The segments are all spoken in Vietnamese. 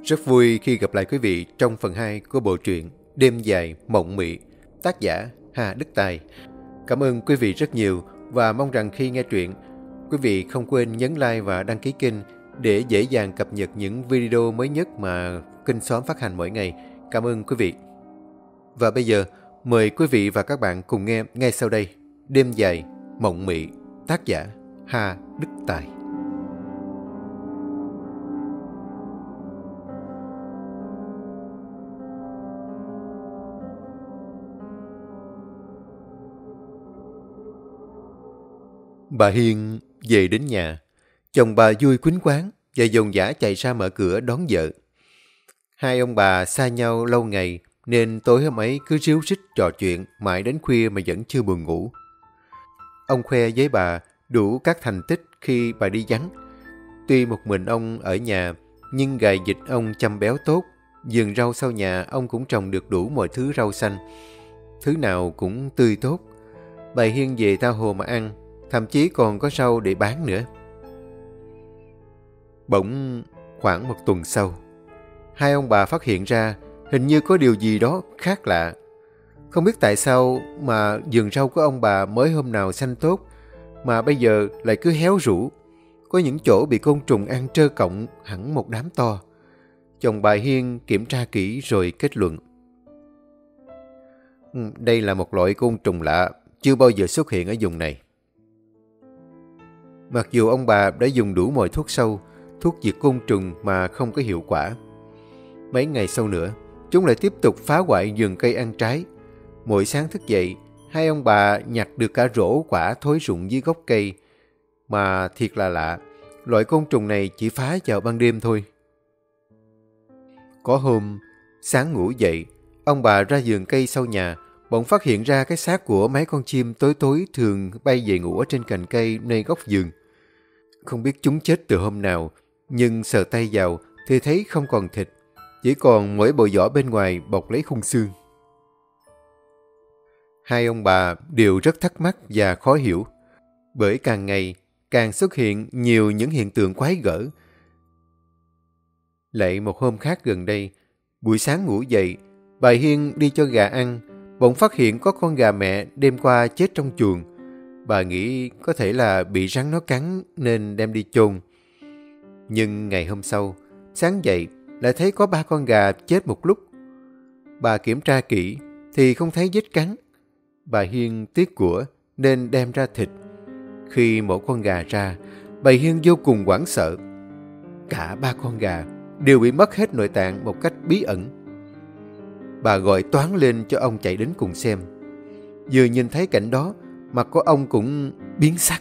Rất vui khi gặp lại quý vị trong phần 2 của bộ truyện Đêm dài mộng mị, tác giả Hà Đức Tài. Cảm ơn quý vị rất nhiều và mong rằng khi nghe truyện, quý vị không quên nhấn like và đăng ký kênh để dễ dàng cập nhật những video mới nhất mà kênh Xóm phát hành mỗi ngày. Cảm ơn quý vị. Và bây giờ, mời quý vị và các bạn cùng nghe ngay sau đây Đêm dài mộng mị, tác giả Hà Đức Tài. Bà Hiên về đến nhà, chồng bà vui quýnh quáng và dồn dã chạy ra mở cửa đón vợ. Hai ông bà xa nhau lâu ngày nên tối hôm ấy cứ ríu rít trò chuyện mãi đến khuya mà vẫn chưa buồn ngủ. Ông khoe với bà đủ các thành tích khi bà đi vắng. Tuy một mình ông ở nhà nhưng gài dịch ông chăm béo tốt, vườn rau sau nhà ông cũng trồng được đủ mọi thứ rau xanh. Thứ nào cũng tươi tốt. Bà Hiên về tha hồ mà ăn, thậm chí còn có rau để bán nữa. Bỗng khoảng một tuần sau, hai ông bà phát hiện ra hình như có điều gì đó khác lạ. Không biết tại sao mà vườn rau của ông bà mới hôm nào xanh tốt mà bây giờ lại cứ héo rũ. Có những chỗ bị côn trùng ăn trơ cọng hẳn một đám to. Chồng bà Hiên kiểm tra kỹ rồi kết luận. Đây là một loại côn trùng lạ, chưa bao giờ xuất hiện ở vùng này. Mặc dù ông bà đã dùng đủ mọi thuốc sâu, thuốc diệt côn trùng mà không có hiệu quả. Mấy ngày sau nữa, chúng lại tiếp tục phá hoại vườn cây ăn trái. Mỗi sáng thức dậy, hai ông bà nhặt được cả rổ quả thối rụng dưới gốc cây. Mà thiệt là lạ, loại côn trùng này chỉ phá vào ban đêm thôi. Có hôm, sáng ngủ dậy, ông bà ra vườn cây sau nhà, bỗng phát hiện ra cái xác của mấy con chim tối tối thường bay về ngủ ở trên cành cây nơi góc vườn. Không biết chúng chết từ hôm nào, nhưng sờ tay vào thì thấy không còn thịt, chỉ còn mỗi bộ vỏ bên ngoài bọc lấy khung xương. Hai ông bà đều rất thắc mắc và khó hiểu, bởi càng ngày càng xuất hiện nhiều những hiện tượng quái gở. Lại một hôm khác gần đây, buổi sáng ngủ dậy, bà Hiên đi cho gà ăn, bỗng phát hiện có con gà mẹ đêm qua chết trong chuồng. Bà nghĩ có thể là bị rắn nó cắn nên đem đi chôn. Nhưng ngày hôm sau, sáng dậy lại thấy có 3 con gà chết một lúc. Bà kiểm tra kỹ thì không thấy vết cắn. Bà Hiên tiếc của nên đem ra thịt. Khi mổ con gà ra, bà Hiên vô cùng hoảng sợ. Cả 3 con gà đều bị mất hết nội tạng một cách bí ẩn. Bà gọi toán lên cho ông chạy đến cùng xem. Vừa nhìn thấy cảnh đó, mặt của ông cũng biến sắc.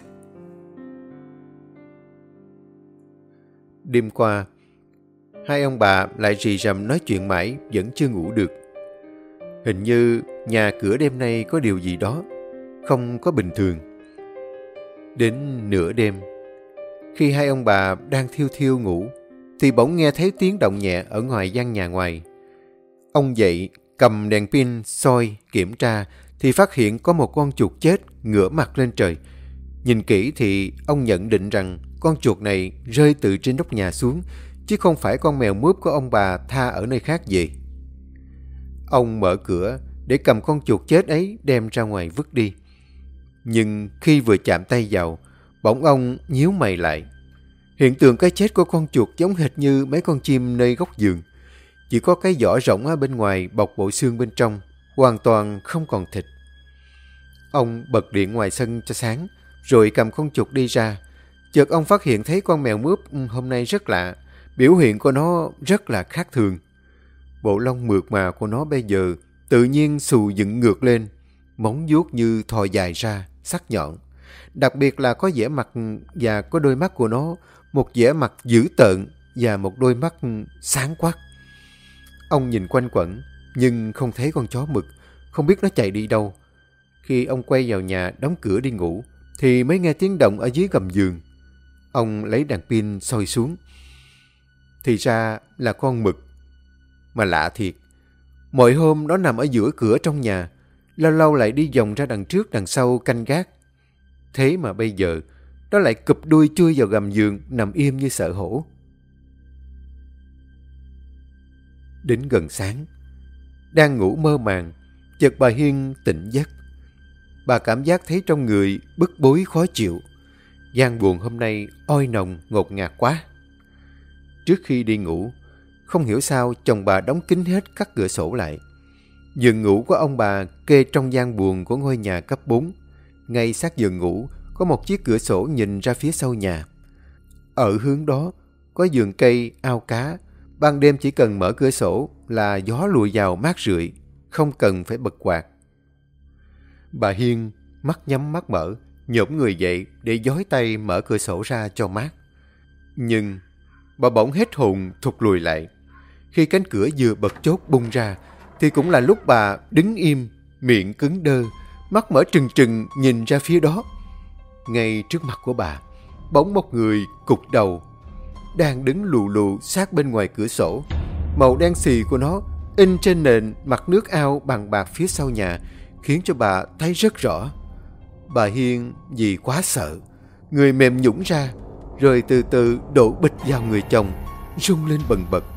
Đêm qua, hai ông bà lại rì rầm nói chuyện mãi vẫn chưa ngủ được. Hình như nhà cửa đêm nay có điều gì đó không có bình thường. Đến nửa đêm, khi hai ông bà đang thiêu thiêu ngủ, thì bỗng nghe thấy tiếng động nhẹ ở ngoài gian nhà ngoài. Ông dậy, cầm đèn pin soi kiểm tra thì phát hiện có một con chuột chết ngửa mặt lên trời. Nhìn kỹ thì ông nhận định rằng con chuột này rơi từ trên nóc nhà xuống, chứ không phải con mèo mướp của ông bà tha ở nơi khác về. Ông mở cửa để cầm con chuột chết ấy đem ra ngoài vứt đi. Nhưng khi vừa chạm tay vào, bỗng ông nhíu mày lại. Hiện tượng cái chết của con chuột giống hệt như mấy con chim nơi góc vườn. Chỉ có cái vỏ rỗng ở bên ngoài bọc bộ xương bên trong, hoàn toàn không còn thịt. Ông bật điện ngoài sân cho sáng, rồi cầm con chuột đi ra. Chợt ông phát hiện thấy con mèo mướp hôm nay rất lạ, biểu hiện của nó rất là khác thường. Bộ lông mượt mà của nó bây giờ tự nhiên xù dựng ngược lên, móng vuốt như thò dài ra, sắc nhọn. Đặc biệt là có vẻ mặt và có đôi mắt của nó, một vẻ mặt dữ tợn và một đôi mắt sáng quắc. Ông nhìn quanh quẩn, nhưng không thấy con chó mực, không biết nó chạy đi đâu. Khi ông quay vào nhà đóng cửa đi ngủ, thì mới nghe tiếng động ở dưới gầm giường. Ông lấy đèn pin soi xuống. Thì ra là con mực. Mà lạ thiệt, mọi hôm nó nằm ở giữa cửa trong nhà, lâu lâu lại đi vòng ra đằng trước đằng sau canh gác. Thế mà bây giờ, nó lại cụp đuôi chui vào gầm giường, nằm im như sợ hổ. Đến gần sáng, đang ngủ mơ màng, chợt bà Hiên tỉnh giấc. Bà cảm giác thấy trong người bức bối khó chịu. Gian buồn hôm nay oi nồng ngột ngạt quá. Trước khi đi ngủ, không hiểu sao chồng bà đóng kín hết các cửa sổ lại. Giường ngủ của ông bà kê trong gian buồng của ngôi nhà cấp 4. Ngay sát giường ngủ có một chiếc cửa sổ nhìn ra phía sau nhà. Ở hướng đó có vườn cây, ao cá. Ban đêm chỉ cần mở cửa sổ là gió lùa vào mát rượi, không cần phải bật quạt. Bà Hiên mắt nhắm mắt mở, nhổm người dậy để giói tay mở cửa sổ ra cho mát. Nhưng bà bỗng hết hồn thụt lùi lại. Khi cánh cửa vừa bật chốt bung ra thì cũng là lúc bà đứng im, miệng cứng đơ, mắt mở trừng trừng nhìn ra phía đó. Ngay trước mặt của bà, bỗng một người cụt đầu đang đứng lù lù sát bên ngoài cửa sổ. Màu đen xì của nó in trên nền mặt nước ao bằng bạc phía sau nhà, khiến cho bà thấy rất rõ. Bà Hiên vì quá sợ, người mềm nhũn ra, rồi từ từ đổ bịch vào người chồng, rung lên bần bật.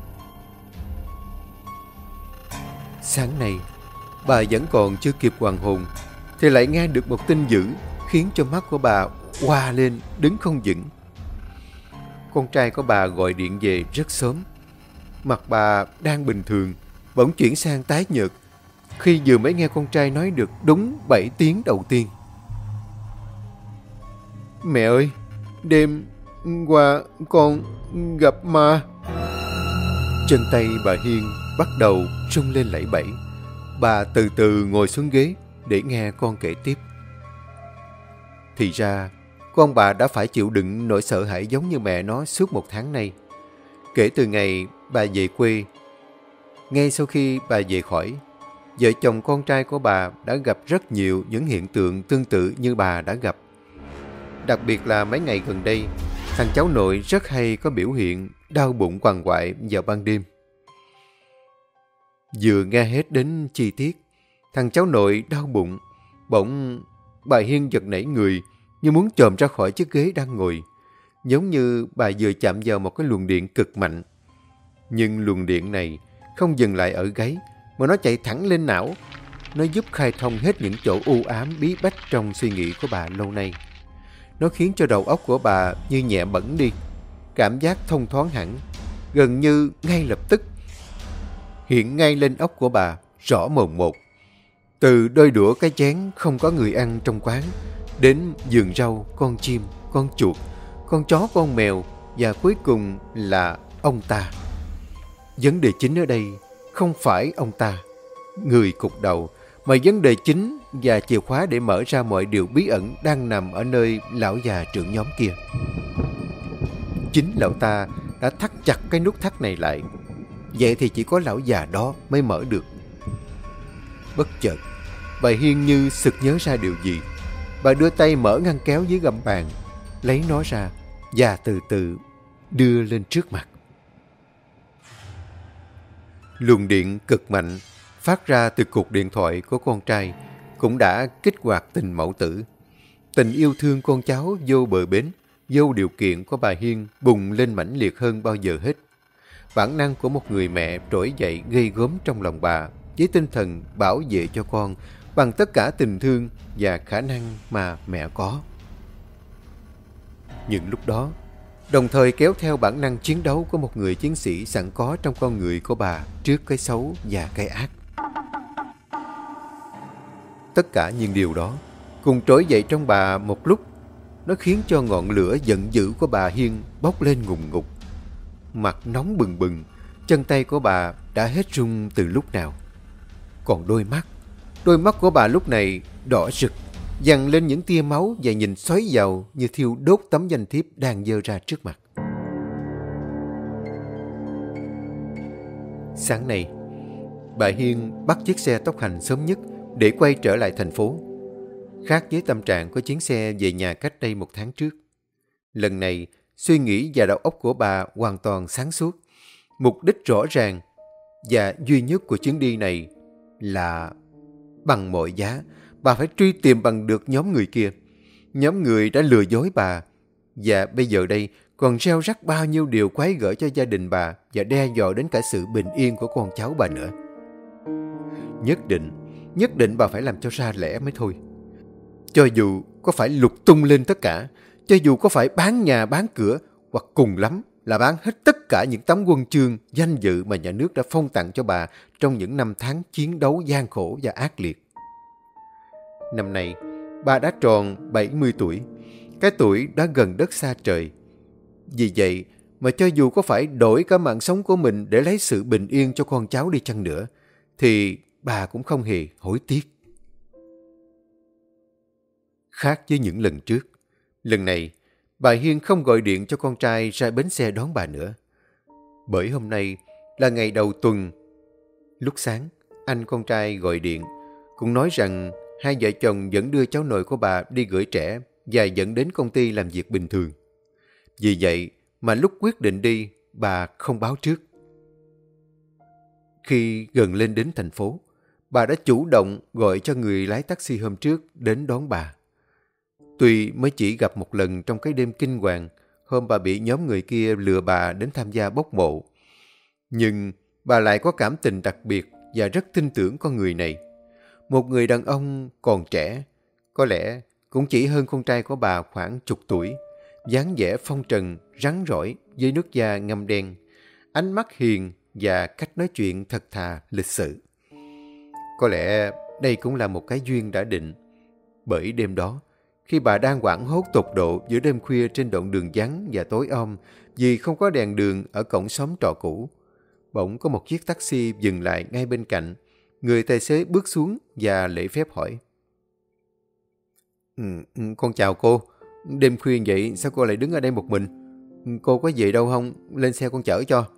Sáng nay, bà vẫn còn chưa kịp hoàn hồn, thì lại nghe được một tin dữ khiến cho mắt của bà hoa lên, đứng không vững. Con trai của bà gọi điện về rất sớm. Mặt bà đang bình thường, bỗng chuyển sang tái nhợt khi vừa mới nghe con trai nói được đúng 7 tiếng đầu tiên. Mẹ ơi, đêm qua con gặp ma. Chân tay bà Hiên bắt đầu rung lên lẩy bẩy. Bà từ từ ngồi xuống ghế để nghe con kể tiếp. Thì ra, con bà đã phải chịu đựng nỗi sợ hãi giống như mẹ nó suốt 1 tháng nay. Kể từ ngày bà về quê, ngay sau khi bà về khỏi, vợ chồng con trai của bà đã gặp rất nhiều những hiện tượng tương tự như bà đã gặp. Đặc biệt là mấy ngày gần đây, thằng cháu nội rất hay có biểu hiện đau bụng quằn quại vào ban đêm. Vừa nghe hết đến chi tiết, thằng cháu nội đau bụng, bỗng bà Hiên giật nảy người như muốn chồm ra khỏi chiếc ghế đang ngồi, giống như bà vừa chạm vào một cái luồng điện cực mạnh. Nhưng luồng điện này không dừng lại ở gáy, mà nó chạy thẳng lên não. Nó giúp khai thông hết những chỗ u ám bí bách trong suy nghĩ của bà lâu nay. Nó khiến cho đầu óc của bà như nhẹ bẫng đi, cảm giác thông thoáng hẳn, gần như ngay lập tức. Hiện ngay lên óc của bà rõ mồn một. Từ đôi đũa cái chén không có người ăn trong quán, đến vườn rau, con chim, con chuột, con chó, con mèo, và cuối cùng là ông ta. Vấn đề chính ở đây không phải ông ta, người cụt đầu, mà vấn đề chính và chìa khóa để mở ra mọi điều bí ẩn đang nằm ở nơi lão già trưởng nhóm kia. Chính lão ta đã thắt chặt cái nút thắt này lại. Vậy thì chỉ có lão già đó mới mở được. Bất chợt, bà Hiên như sực nhớ ra điều gì. Bà đưa tay mở ngăn kéo dưới gầm bàn, lấy nó ra và từ từ đưa lên trước mặt. Luồng điện cực mạnh phát ra từ cục điện thoại của con trai cũng đã kích hoạt tình mẫu tử. Tình yêu thương con cháu vô bờ bến, vô điều kiện của bà Hiên bùng lên mãnh liệt hơn bao giờ hết. Bản năng của một người mẹ trỗi dậy gây gớm trong lòng bà, với tinh thần bảo vệ cho con bằng tất cả tình thương và khả năng mà mẹ có. Những lúc đó, đồng thời kéo theo bản năng chiến đấu của một người chiến sĩ sẵn có trong con người của bà trước cái xấu và cái ác. Tất cả những điều đó cùng trỗi dậy trong bà một lúc. Nó khiến cho ngọn lửa giận dữ của bà Hiên bốc lên ngùn ngụt. Mặt nóng bừng bừng, chân tay của bà đã hết run từ lúc nào. Còn đôi mắt của bà lúc này đỏ rực, dằn lên những tia máu và nhìn xoáy vào như thiêu đốt tấm danh thiếp đang giơ ra trước mặt. Sáng nay, bà Hiên bắt chiếc xe tốc hành sớm nhất để quay trở lại thành phố. Khác với tâm trạng của chuyến xe về nhà cách đây 1 tháng trước. Lần này, suy nghĩ và đầu óc của bà hoàn toàn sáng suốt. Mục đích rõ ràng và duy nhất của chuyến đi này là bằng mọi giá, bà phải truy tìm bằng được nhóm người kia. Nhóm người đã lừa dối bà. Và bây giờ đây, còn gieo rắc bao nhiêu điều quái gở cho gia đình bà và đe dọa đến cả sự bình yên của con cháu bà nữa. Nhất định bà phải làm cho ra lẽ mới thôi. Cho dù có phải lục tung lên tất cả, cho dù có phải bán nhà bán cửa, hoặc cùng lắm là bán hết tất cả những tấm huân chương, danh dự mà nhà nước đã phong tặng cho bà trong những năm tháng chiến đấu gian khổ và ác liệt. Năm nay, bà đã tròn 70 tuổi, cái tuổi đã gần đất xa trời. Vì vậy mà cho dù có phải đổi cả mạng sống của mình để lấy sự bình yên cho con cháu đi chăng nữa, thì bà cũng không hề hối tiếc. Khác với những lần trước, lần này bà Hiên không gọi điện cho con trai ra bến xe đón bà nữa. Bởi hôm nay là ngày đầu tuần. Lúc sáng, anh con trai gọi điện, cũng nói rằng hai vợ chồng vẫn đưa cháu nội của bà đi gửi trẻ và dẫn đến công ty làm việc bình thường. Vì vậy mà lúc quyết định đi, bà không báo trước. Khi gần lên đến thành phố, bà đã chủ động gọi cho người lái taxi hôm trước đến đón bà. Tuy mới chỉ gặp một lần trong cái đêm kinh hoàng, hôm bà bị nhóm người kia lừa bà đến tham gia bốc mộ, nhưng bà lại có cảm tình đặc biệt và rất tin tưởng con người này. Một người đàn ông còn trẻ, có lẽ cũng chỉ hơn con trai của bà khoảng chục tuổi, dáng vẻ phong trần, rắn rỏi với nước da ngăm đen, ánh mắt hiền và cách nói chuyện thật thà, lịch sự. Có lẽ đây cũng là một cái duyên đã định, bởi đêm đó, khi bà đang hoảng hốt tột độ giữa đêm khuya trên đoạn đường vắng và tối om vì không có đèn đường ở cổng xóm trọ cũ, bỗng có một chiếc taxi dừng lại ngay bên cạnh. Người tài xế bước xuống và lễ phép hỏi. Con chào cô. Đêm khuya vậy sao cô lại đứng ở đây một mình? Cô có về đâu không? Lên xe con chở cho.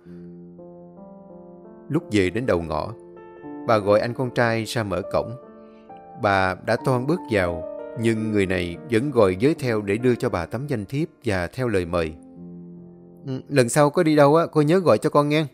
Lúc về đến đầu ngõ, bà gọi anh con trai ra mở cổng. Bà đã toan bước vào, nhưng người này vẫn gọi giới theo để đưa cho bà tấm danh thiếp và theo lời mời. Lần sau có đi đâu cô nhớ gọi cho con nghe.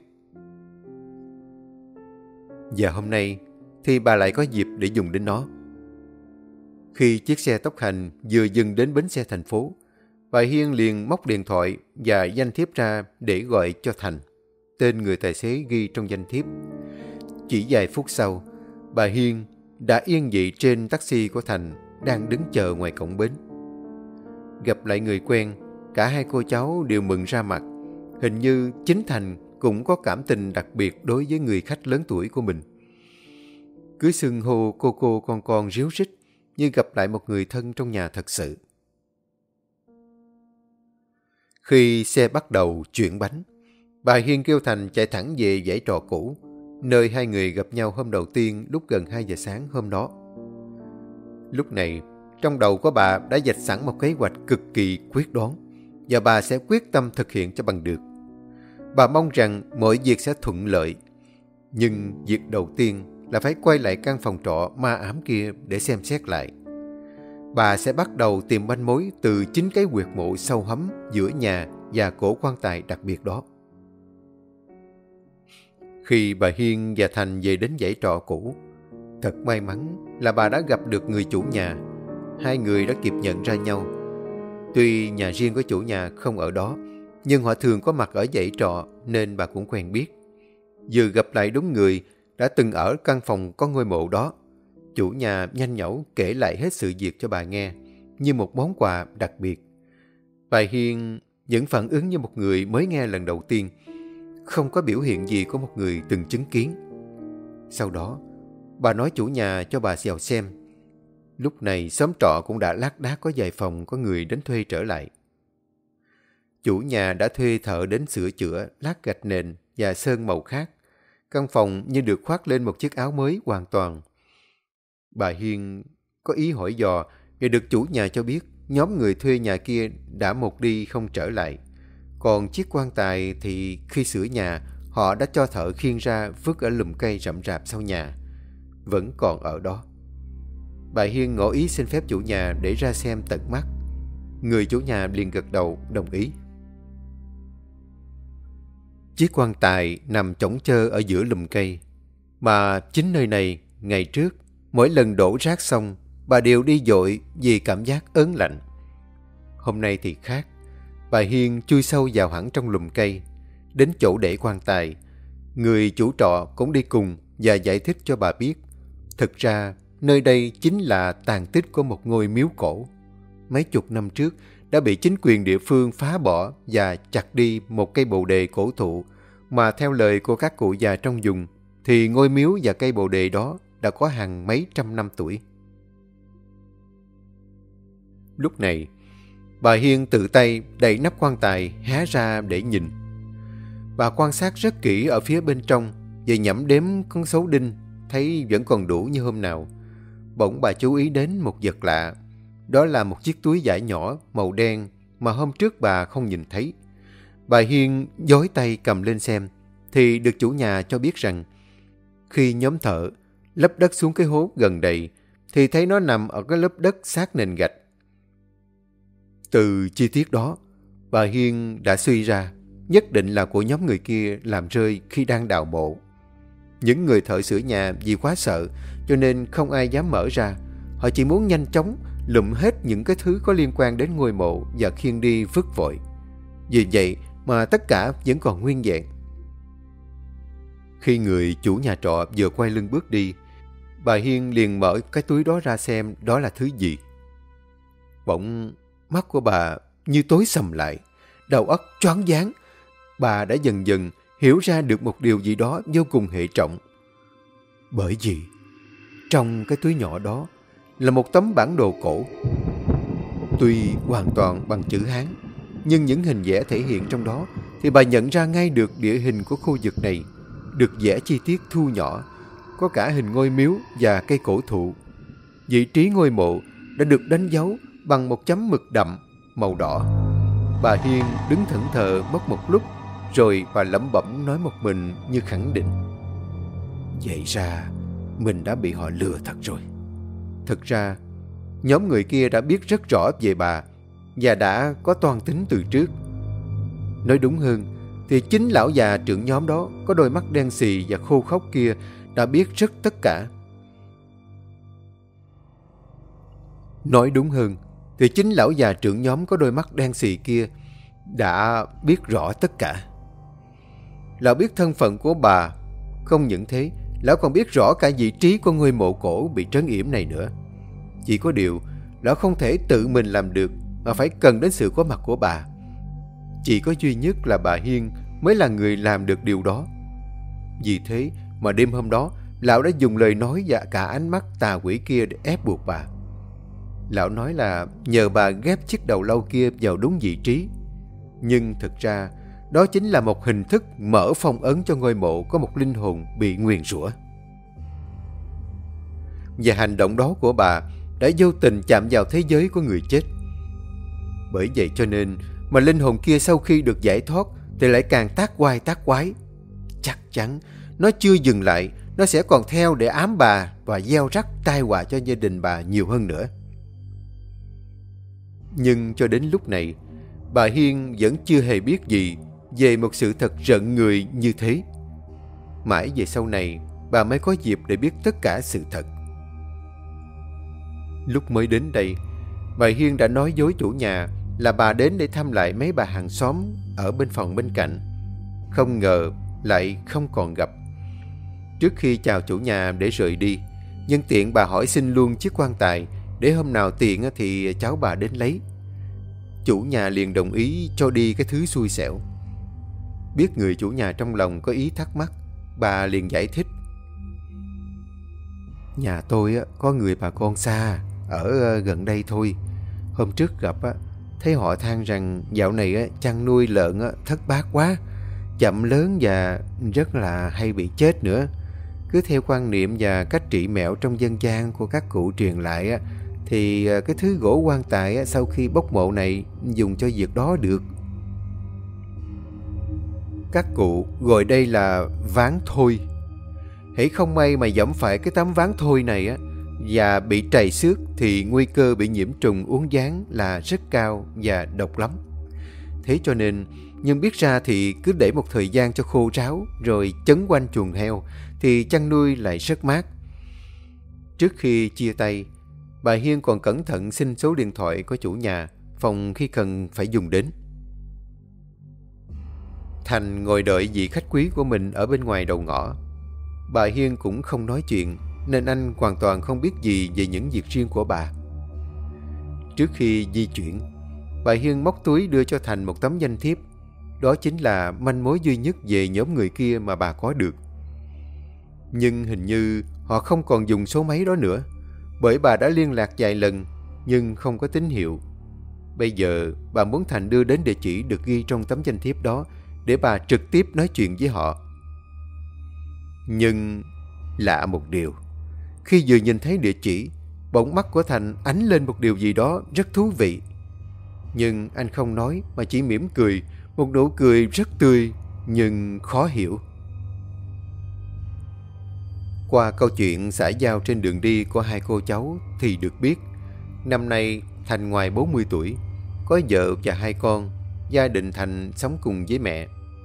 Và hôm nay thì bà lại có dịp để dùng đến nó. Khi chiếc xe tốc hành vừa dừng đến bến xe thành phố, bà Hiên liền móc điện thoại và danh thiếp ra để gọi cho Thành, tên người tài xế ghi trong danh thiếp. Chỉ vài phút sau, bà Hiên đã yên vị trên taxi của Thành đang đứng chờ ngoài cổng bến. Gặp lại người quen, cả hai cô cháu đều mừng ra mặt. Hình như chính Thành cũng có cảm tình đặc biệt đối với người khách lớn tuổi của mình. Cứ xưng hô cô con ríu rít như gặp lại một người thân trong nhà thật sự. Khi xe bắt đầu chuyển bánh, bà Hiên kêu Thành chạy thẳng về dãy trọ cũ, nơi hai người gặp nhau hôm đầu tiên lúc gần 2 giờ sáng hôm đó. Lúc này, trong đầu của bà đã vạch sẵn một kế hoạch cực kỳ quyết đoán, và bà sẽ quyết tâm thực hiện cho bằng được. Bà mong rằng mọi việc sẽ thuận lợi, nhưng việc đầu tiên là phải quay lại căn phòng trọ ma ám kia để xem xét lại. Bà sẽ bắt đầu tìm manh mối từ chính cái huyệt mộ sâu hấm giữa nhà và cổ quan tài đặc biệt đó. Khi bà Hiên và Thành về đến dãy trọ cũ, thật may mắn là bà đã gặp được người chủ nhà. Hai người đã kịp nhận ra nhau. Tuy nhà riêng của chủ nhà không ở đó, nhưng họ thường có mặt ở dãy trọ nên bà cũng quen biết. Vừa gặp lại đúng người đã từng ở căn phòng có ngôi mộ đó, chủ nhà nhanh nhảu kể lại hết sự việc cho bà nghe, như một món quà đặc biệt. Bà Hiên vẫn phản ứng như một người mới nghe lần đầu tiên, không có biểu hiện gì của một người từng chứng kiến. Sau đó, bà nói chủ nhà cho bà vào xem. Lúc này xóm trọ cũng đã lác đác có vài phòng có người đến thuê trở lại. Chủ nhà đã thuê thợ đến sửa chữa, lát gạch nền và sơn màu khác. Căn phòng như được khoác lên một chiếc áo mới hoàn toàn. Bà Hiên có ý hỏi dò và được chủ nhà cho biết nhóm người thuê nhà kia đã một đi không trở lại. Còn chiếc quan tài thì khi sửa nhà, họ đã cho thợ khiêng ra vứt ở lùm cây rậm rạp sau nhà. Vẫn còn ở đó. Bà Hiên ngỏ ý xin phép chủ nhà để ra xem tận mắt. Người chủ nhà liền gật đầu đồng ý. Chiếc quan tài nằm chõng chơ ở giữa lùm cây. Mà chính nơi này, ngày trước, mỗi lần đổ rác xong, bà đều đi dội vì cảm giác ớn lạnh. Hôm nay thì khác. Bà Hiên chui sâu vào hẳn trong lùm cây, đến chỗ để quan tài. Người chủ trọ cũng đi cùng và giải thích cho bà biết. Thực ra, nơi đây chính là tàn tích của một ngôi miếu cổ. Mấy chục năm trước đã bị chính quyền địa phương phá bỏ và chặt đi một cây bồ đề cổ thụ, mà theo lời của các cụ già trong vùng thì ngôi miếu và cây bồ đề đó đã có hàng mấy trăm năm tuổi. Lúc này, bà Hiên tự tay đậy nắp quan tài hé ra để nhìn. Bà quan sát rất kỹ ở phía bên trong và nhẩm đếm con số đinh, thấy vẫn còn đủ như hôm nào. Bỗng bà chú ý đến một vật lạ. Đó là một chiếc túi vải nhỏ màu đen mà hôm trước bà không nhìn thấy. Bà Hiên dối tay cầm lên xem thì được chủ nhà cho biết rằng khi nhóm thợ lấp đất xuống cái hố gần đây thì thấy nó nằm ở cái lớp đất sát nền gạch. Từ chi tiết đó, bà Hiên đã suy ra nhất định là của nhóm người kia làm rơi khi đang đào mộ. Những người thợ sửa nhà vì quá sợ cho nên không ai dám mở ra. Họ chỉ muốn nhanh chóng lụm hết những cái thứ có liên quan đến ngôi mộ và khiêng đi vứt vội. Vì vậy mà tất cả vẫn còn nguyên vẹn. Khi người chủ nhà trọ vừa quay lưng bước đi, bà Hiên liền mở cái túi đó ra xem đó là thứ gì. Bỗng mắt của bà như tối sầm lại, đầu óc choáng váng. Bà đã dần dần hiểu ra được một điều gì đó vô cùng hệ trọng. Bởi vì trong cái túi nhỏ đó là một tấm bản đồ cổ. Tuy hoàn toàn bằng chữ Hán, nhưng những hình vẽ thể hiện trong đó thì bà nhận ra ngay được địa hình của khu vực này, được vẽ chi tiết thu nhỏ, có cả hình ngôi miếu và cây cổ thụ. Vị trí ngôi mộ đã được đánh dấu bằng một chấm mực đậm màu đỏ. Bà Hiên đứng thẫn thờ mất một lúc, rồi bà lẩm bẩm nói một mình như khẳng định: vậy ra mình đã bị họ lừa thật rồi. Thực ra nhóm người kia đã biết rất rõ về bà và đã có toan tính từ trước. Nói đúng hơn thì chính lão già trưởng nhóm đó có đôi mắt đen xì và khô khốc kia đã biết rất tất cả. Nói đúng hơn thì chính lão già trưởng nhóm có đôi mắt đen xì kia đã biết rõ tất cả. Lão biết thân phận của bà. Không những thế, lão còn biết rõ cả vị trí của ngôi mộ cổ bị trấn yểm này nữa. Chỉ có điều, lão không thể tự mình làm được mà phải cần đến sự có mặt của bà. Chỉ có duy nhất là bà Hiên mới là người làm được điều đó. Vì thế mà đêm hôm đó, lão đã dùng lời nói và cả ánh mắt tà quỷ kia để ép buộc bà. Lão nói là nhờ bà ghép chiếc đầu lâu kia vào đúng vị trí. Nhưng thực ra, đó chính là một hình thức mở phong ấn cho ngôi mộ có một linh hồn bị nguyền rủa. Và hành động đó của bà đã vô tình chạm vào thế giới của người chết. Bởi vậy cho nên mà linh hồn kia sau khi được giải thoát thì lại càng tác oai tác quái. Chắc chắn nó chưa dừng lại, nó sẽ còn theo để ám bà và gieo rắc tai họa cho gia đình bà nhiều hơn nữa. Nhưng cho đến lúc này, bà Hiên vẫn chưa hề biết gì về một sự thật rợn người như thế. Mãi về sau này, bà mới có dịp để biết tất cả sự thật. Lúc mới đến đây, bà Hiên đã nói dối chủ nhà là bà đến để thăm lại mấy bà hàng xóm ở bên phòng bên cạnh. Không ngờ lại không còn gặp. Trước khi chào chủ nhà để rời đi, nhân tiện bà hỏi xin luôn chiếc quan tài để hôm nào tiện thì cháu bà đến lấy. Chủ nhà liền đồng ý cho đi cái thứ xui xẻo. Biết người chủ nhà trong lòng có ý thắc mắc, bà liền giải thích: nhà tôi có người bà con xa ở gần đây thôi. Hôm trước gặp thấy họ than rằng dạo này chăn nuôi lợn thất bát quá, chậm lớn và rất là hay bị chết nữa. Cứ theo quan niệm và cách trị mẹo trong dân gian của các cụ truyền lại thì cái thứ gỗ quan tài sau khi bốc mộ này dùng cho việc đó được. Các cụ gọi đây là ván thôi. Hễ không may mà giẫm phải cái tấm ván thôi này và bị trầy xước thì nguy cơ bị nhiễm trùng uốn ván là rất cao và độc lắm. Thế cho nên, nhưng biết ra thì cứ để một thời gian cho khô ráo rồi chấn quanh chuồng heo thì chăn nuôi lại rất mát. Trước khi chia tay, bà Hiên còn cẩn thận xin số điện thoại của chủ nhà phòng khi cần phải dùng đến. Thành ngồi đợi vị khách quý của mình ở bên ngoài đầu ngõ. Bà Hiên cũng không nói chuyện, nên anh hoàn toàn không biết gì về những việc riêng của bà. Trước khi di chuyển, bà Hiên móc túi đưa cho Thành một tấm danh thiếp. Đó chính là manh mối duy nhất về nhóm người kia mà bà có được. Nhưng hình như họ không còn dùng số máy đó nữa, bởi bà đã liên lạc vài lần nhưng không có tín hiệu. Bây giờ bà muốn Thành đưa đến địa chỉ được ghi trong tấm danh thiếp đó để bà trực tiếp nói chuyện với họ. Nhưng lạ một điều, khi vừa nhìn thấy địa chỉ, bỗng mắt của Thành ánh lên một điều gì đó rất thú vị. Nhưng anh không nói mà chỉ mỉm cười, một nụ cười rất tươi nhưng khó hiểu. Qua câu chuyện xã giao trên đường đi của hai cô cháu thì được biết, năm nay Thành ngoài 40 tuổi, có vợ và hai con, gia đình Thành sống cùng với mẹ.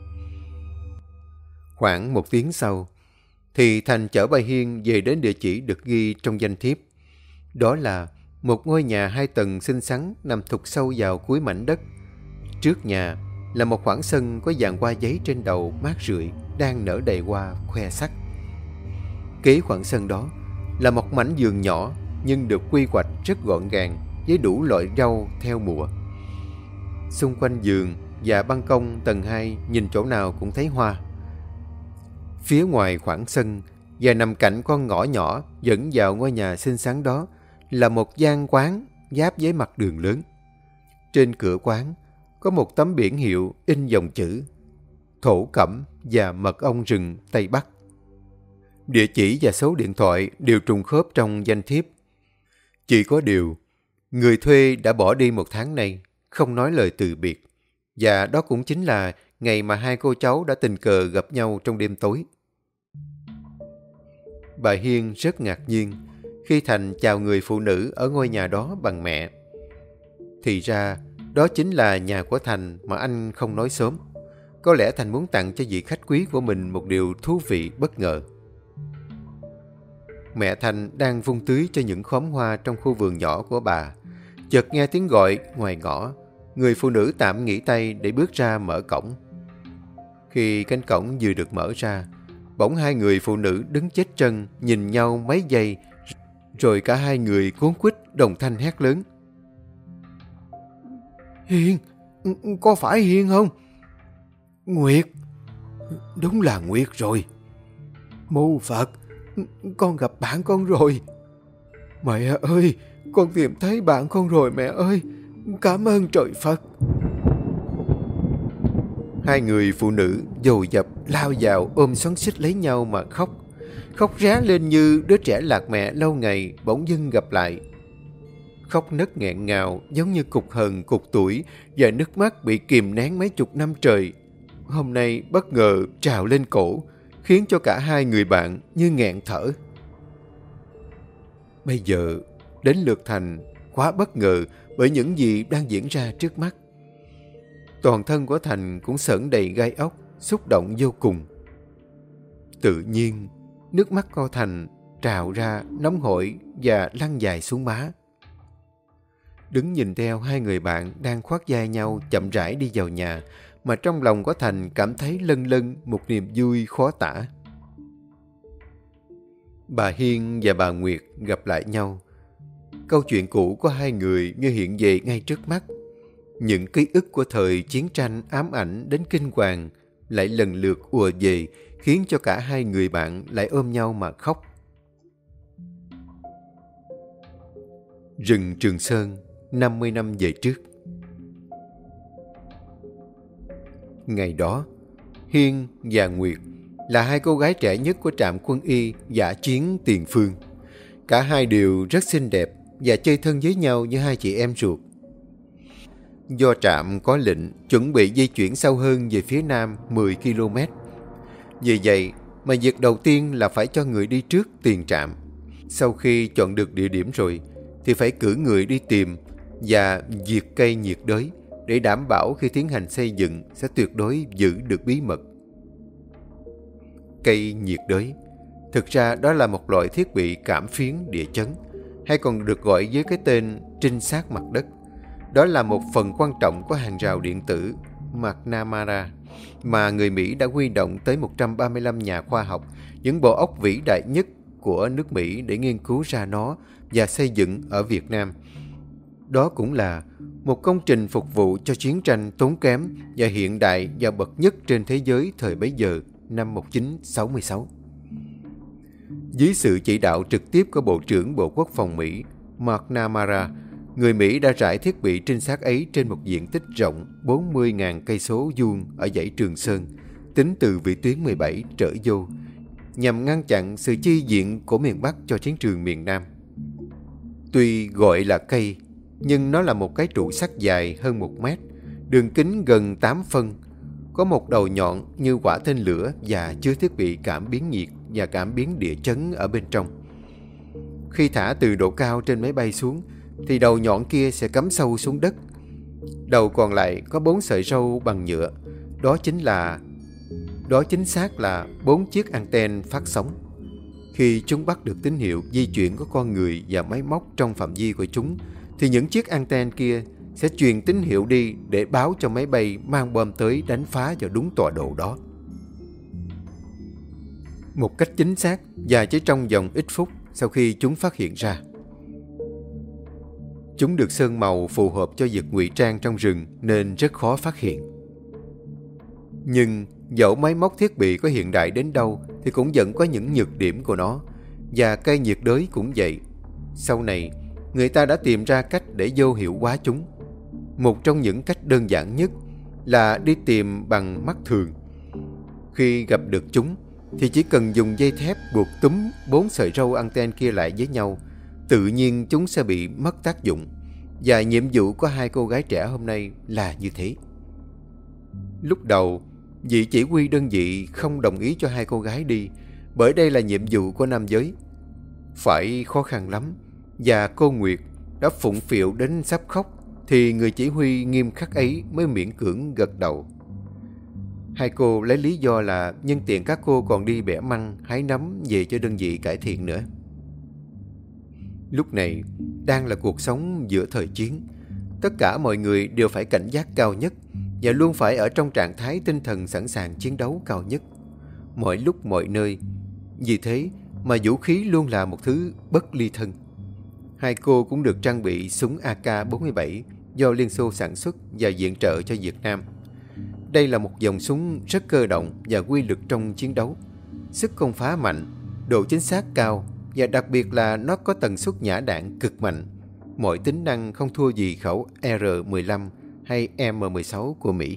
Khoảng 1 tiếng sau, thì Thành chở bà Hiên về đến địa chỉ được ghi trong danh thiếp. Đó là một ngôi nhà 2 tầng xinh xắn nằm thụt sâu vào cuối mảnh đất. Trước nhà là một khoảng sân có dàn hoa giấy trên đầu mát rượi, đang nở đầy hoa khoe sắc. Kế khoảng sân đó là một mảnh vườn nhỏ nhưng được quy hoạch rất gọn gàng với đủ loại rau theo mùa. Xung quanh vườn và ban công tầng 2 nhìn chỗ nào cũng thấy hoa. Phía ngoài khoảng sân và nằm cạnh con ngõ nhỏ dẫn vào ngôi nhà xinh xắn đó là một gian quán giáp với mặt đường lớn. Trên cửa quán có một tấm biển hiệu in dòng chữ Thổ Cẩm và Mật ong rừng Tây Bắc. Địa chỉ và số điện thoại đều trùng khớp trong danh thiếp. Chỉ có điều, người thuê đã bỏ đi 1 tháng nay, không nói lời từ biệt. Và đó cũng chính là ngày mà hai cô cháu đã tình cờ gặp nhau trong đêm tối. Bà Hiên rất ngạc nhiên khi Thành chào người phụ nữ ở ngôi nhà đó bằng mẹ. Thì ra, đó chính là nhà của Thành mà anh không nói sớm. Có lẽ Thành muốn tặng cho vị khách quý của mình một điều thú vị bất ngờ. Mẹ Thành đang vung tưới cho những khóm hoa trong khu vườn nhỏ của bà. Chợt nghe tiếng gọi ngoài ngõ. Người phụ nữ tạm nghỉ tay để bước ra mở cổng. Khi cánh cổng vừa được mở ra, bỗng hai người phụ nữ đứng chết chân nhìn nhau mấy giây, rồi cả hai người cuống quýt đồng thanh hét lớn. Hiên, có phải Hiên không? Nguyệt, đúng là Nguyệt rồi. Mô Phật, con gặp bạn con rồi. Mẹ ơi, con tìm thấy bạn con rồi mẹ ơi. Cảm ơn trời Phật. Hai người phụ nữ dồn dập lao vào ôm xoắn xít lấy nhau mà khóc. Khóc ré lên như đứa trẻ lạc mẹ lâu ngày bỗng dưng gặp lại. Khóc nấc nghẹn ngào giống như cục hờn cục tủi và nước mắt bị kìm nén mấy chục năm trời. Hôm nay bất ngờ trào lên cổ, khiến cho cả hai người bạn như nghẹn thở. Bây giờ đến lượt Thành quá bất ngờ bởi những gì đang diễn ra trước mắt. Toàn thân của Thành cũng sởn đầy gai ốc, xúc động vô cùng. Tự nhiên, nước mắt của Thành trào ra nóng hổi và lăn dài xuống má. Đứng nhìn theo hai người bạn đang khoác vai nhau chậm rãi đi vào nhà, mà trong lòng của Thành cảm thấy lân lân một niềm vui khó tả. Bà Hiên và bà Nguyệt gặp lại nhau. Câu chuyện cũ của hai người như hiện về ngay trước mắt. Những ký ức của thời chiến tranh ám ảnh đến kinh hoàng lại lần lượt ùa về, khiến cho cả hai người bạn lại ôm nhau mà khóc. Rừng Trường Sơn 50 năm về trước. Ngày đó, Hiên và Nguyệt là hai cô gái trẻ nhất của trạm quân y dã chiến Tiền Phương. Cả hai đều rất xinh đẹp và chơi thân với nhau như hai chị em ruột. Do trạm có lệnh chuẩn bị di chuyển sâu hơn về phía nam 10 km. Vì vậy mà việc đầu tiên là phải cho người đi trước tiền trạm. Sau khi chọn được địa điểm rồi thì phải cử người đi tìm và diệt cây nhiệt đới để đảm bảo khi tiến hành xây dựng sẽ tuyệt đối giữ được bí mật. Cây nhiệt đới thực ra đó là một loại thiết bị cảm phiến địa chấn, hay còn được gọi với cái tên trinh sát mặt đất. Đó là một phần quan trọng của hàng rào điện tử McNamara mà người Mỹ đã huy động tới 135 nhà khoa học, những bộ óc vĩ đại nhất của nước Mỹ để nghiên cứu ra nó và xây dựng ở Việt Nam. Đó cũng là một công trình phục vụ cho chiến tranh tốn kém và hiện đại và bậc nhất trên thế giới thời bấy giờ, năm 1966. Dưới sự chỉ đạo trực tiếp của Bộ trưởng Bộ Quốc phòng Mỹ McNamara, người Mỹ đã rải thiết bị trinh sát ấy trên một diện tích rộng 40.000 cây số vuông ở dãy Trường Sơn, tính từ vĩ tuyến 17 trở vô, nhằm ngăn chặn sự chi viện của miền Bắc cho chiến trường miền Nam. Tuy gọi là cây, nhưng nó là một cái trụ sắt dài hơn 1 mét, đường kính gần 8 phân, có một đầu nhọn như quả tên lửa và chứa thiết bị cảm biến nhiệt và cảm biến địa chấn ở bên trong. Khi thả từ độ cao trên máy bay xuống, thì đầu nhọn kia sẽ cắm sâu xuống đất. Đầu còn lại có 4 sợi râu bằng nhựa, đó chính xác là 4 chiếc anten phát sóng. Khi chúng bắt được tín hiệu di chuyển của con người và máy móc trong phạm vi của chúng, thì những chiếc anten kia sẽ truyền tín hiệu đi để báo cho máy bay mang bom tới đánh phá vào đúng tọa độ đó. Một cách chính xác và chỉ trong vòng ít phút sau khi chúng phát hiện ra. Chúng được sơn màu phù hợp cho việc ngụy trang trong rừng nên rất khó phát hiện. Nhưng dẫu máy móc thiết bị có hiện đại đến đâu thì cũng vẫn có những nhược điểm của nó, và cây nhiệt đới cũng vậy. Sau này, người ta đã tìm ra cách để vô hiệu hóa chúng. Một trong những cách đơn giản nhất là đi tìm bằng mắt thường. Khi gặp được chúng thì chỉ cần dùng dây thép buộc túm 4 sợi râu anten kia lại với nhau, tự nhiên chúng sẽ bị mất tác dụng. Và nhiệm vụ của 2 cô gái trẻ hôm nay là như thế. Lúc đầu, vị chỉ huy đơn vị không đồng ý cho 2 cô gái đi, bởi đây là nhiệm vụ của nam giới. Phải khó khăn lắm, và cô Nguyệt đã phụng phịu đến sắp khóc, thì người chỉ huy nghiêm khắc ấy mới miễn cưỡng gật đầu. 2 cô lấy lý do là nhân tiện các cô còn đi bẻ măng, hái nấm về cho đơn vị cải thiện nữa. Lúc này đang là cuộc sống giữa thời chiến. Tất cả mọi người đều phải cảnh giác cao nhất và luôn phải ở trong trạng thái tinh thần sẵn sàng chiến đấu cao nhất, mọi lúc mọi nơi. Vì thế mà vũ khí luôn là một thứ bất ly thân. 2 cô cũng được trang bị súng AK-47 do Liên Xô sản xuất và viện trợ cho Việt Nam. Đây là một dòng súng rất cơ động và quy lực trong chiến đấu. Sức công phá mạnh, độ chính xác cao và đặc biệt là nó có tần suất nhả đạn cực mạnh. Mọi tính năng không thua gì khẩu R-15 hay M-16 của Mỹ.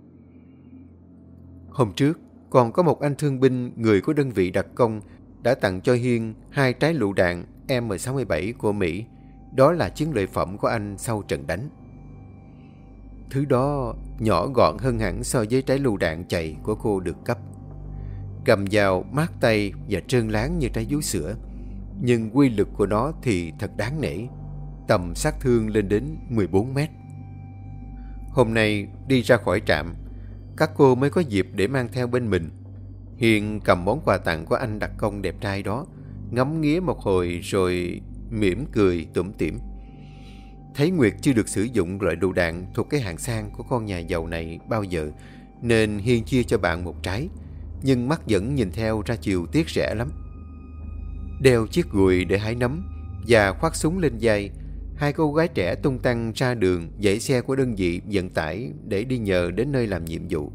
Hôm trước, còn có một anh thương binh người của đơn vị đặc công đã tặng cho Hiên 2 trái lựu đạn M67 của Mỹ. Đó là chiến lợi phẩm của anh sau trận đánh. Thứ đó nhỏ gọn hơn hẳn so với trái lựu đạn chạy của cô được cấp. Cầm vào mát tay và trơn láng như trái vú sữa. Nhưng quy lực của nó thì thật đáng nể. Tầm sát thương lên đến 14 mét. Hôm nay đi ra khỏi trạm, các cô mới có dịp để mang theo bên mình. Hiền cầm món quà tặng của anh đặc công đẹp trai đó, ngắm nghía một hồi rồi mỉm cười tủm tỉm. Thấy Nguyệt chưa được sử dụng loại lựu đạn thuộc cái hạng sang của con nhà giàu này bao giờ, nên Hiền chia cho bạn một trái, nhưng mắt vẫn nhìn theo ra chiều tiếc rẻ lắm. Đeo chiếc gùi để hái nấm và khoác súng lên vai, 2 cô gái trẻ tung tăng ra đường dãy xe của đơn vị vận tải để đi nhờ đến nơi làm nhiệm vụ.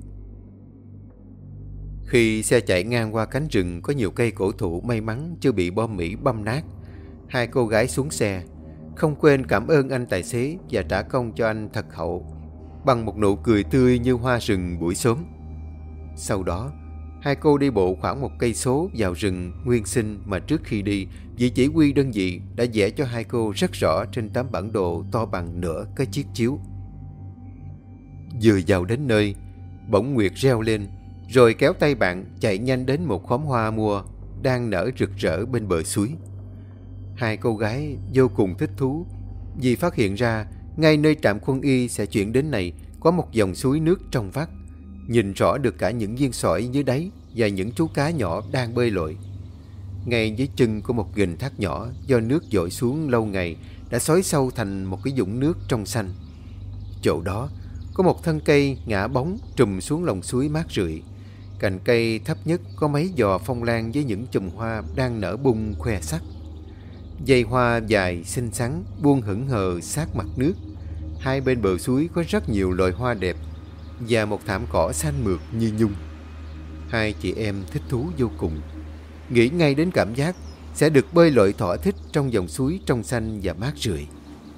Khi xe chạy ngang qua cánh rừng có nhiều cây cổ thụ may mắn chưa bị bom Mỹ băm nát, 2 cô gái xuống xe, không quên cảm ơn anh tài xế và trả công cho anh thật hậu, bằng một nụ cười tươi như hoa rừng buổi sớm. Sau đó, 2 cô đi bộ khoảng 1 cây số vào rừng nguyên sinh mà trước khi đi, vị chỉ huy đơn vị đã vẽ cho 2 cô rất rõ trên tấm bản đồ to bằng nửa cái chiếc chiếu. Vừa vào đến nơi, bỗng Nguyệt reo lên, rồi kéo tay bạn chạy nhanh đến một khóm hoa mua đang nở rực rỡ bên bờ suối. 2 cô gái vô cùng thích thú vì phát hiện ra ngay nơi trạm quân y sẽ chuyển đến này có một dòng suối nước trong vắt, nhìn rõ được cả những viên sỏi dưới đáy và những chú cá nhỏ đang bơi lội. Ngay dưới chân của một ghình thác nhỏ do nước dội xuống lâu ngày đã xói sâu thành một cái vũng nước trong xanh. Chỗ đó Có một thân cây ngã bóng trùm xuống lòng suối mát rượi. Cành cây thấp nhất có mấy giò phong lan với những chùm hoa đang nở bung khoe sắc. Dây hoa dài xinh xắn buông hững hờ sát mặt nước. Hai bên bờ suối có rất nhiều loài hoa đẹp và một thảm cỏ xanh mượt như nhung. Hai chị em thích thú vô cùng, nghĩ ngay đến cảm giác sẽ được bơi lội thỏa thích trong dòng suối trong xanh và mát rượi.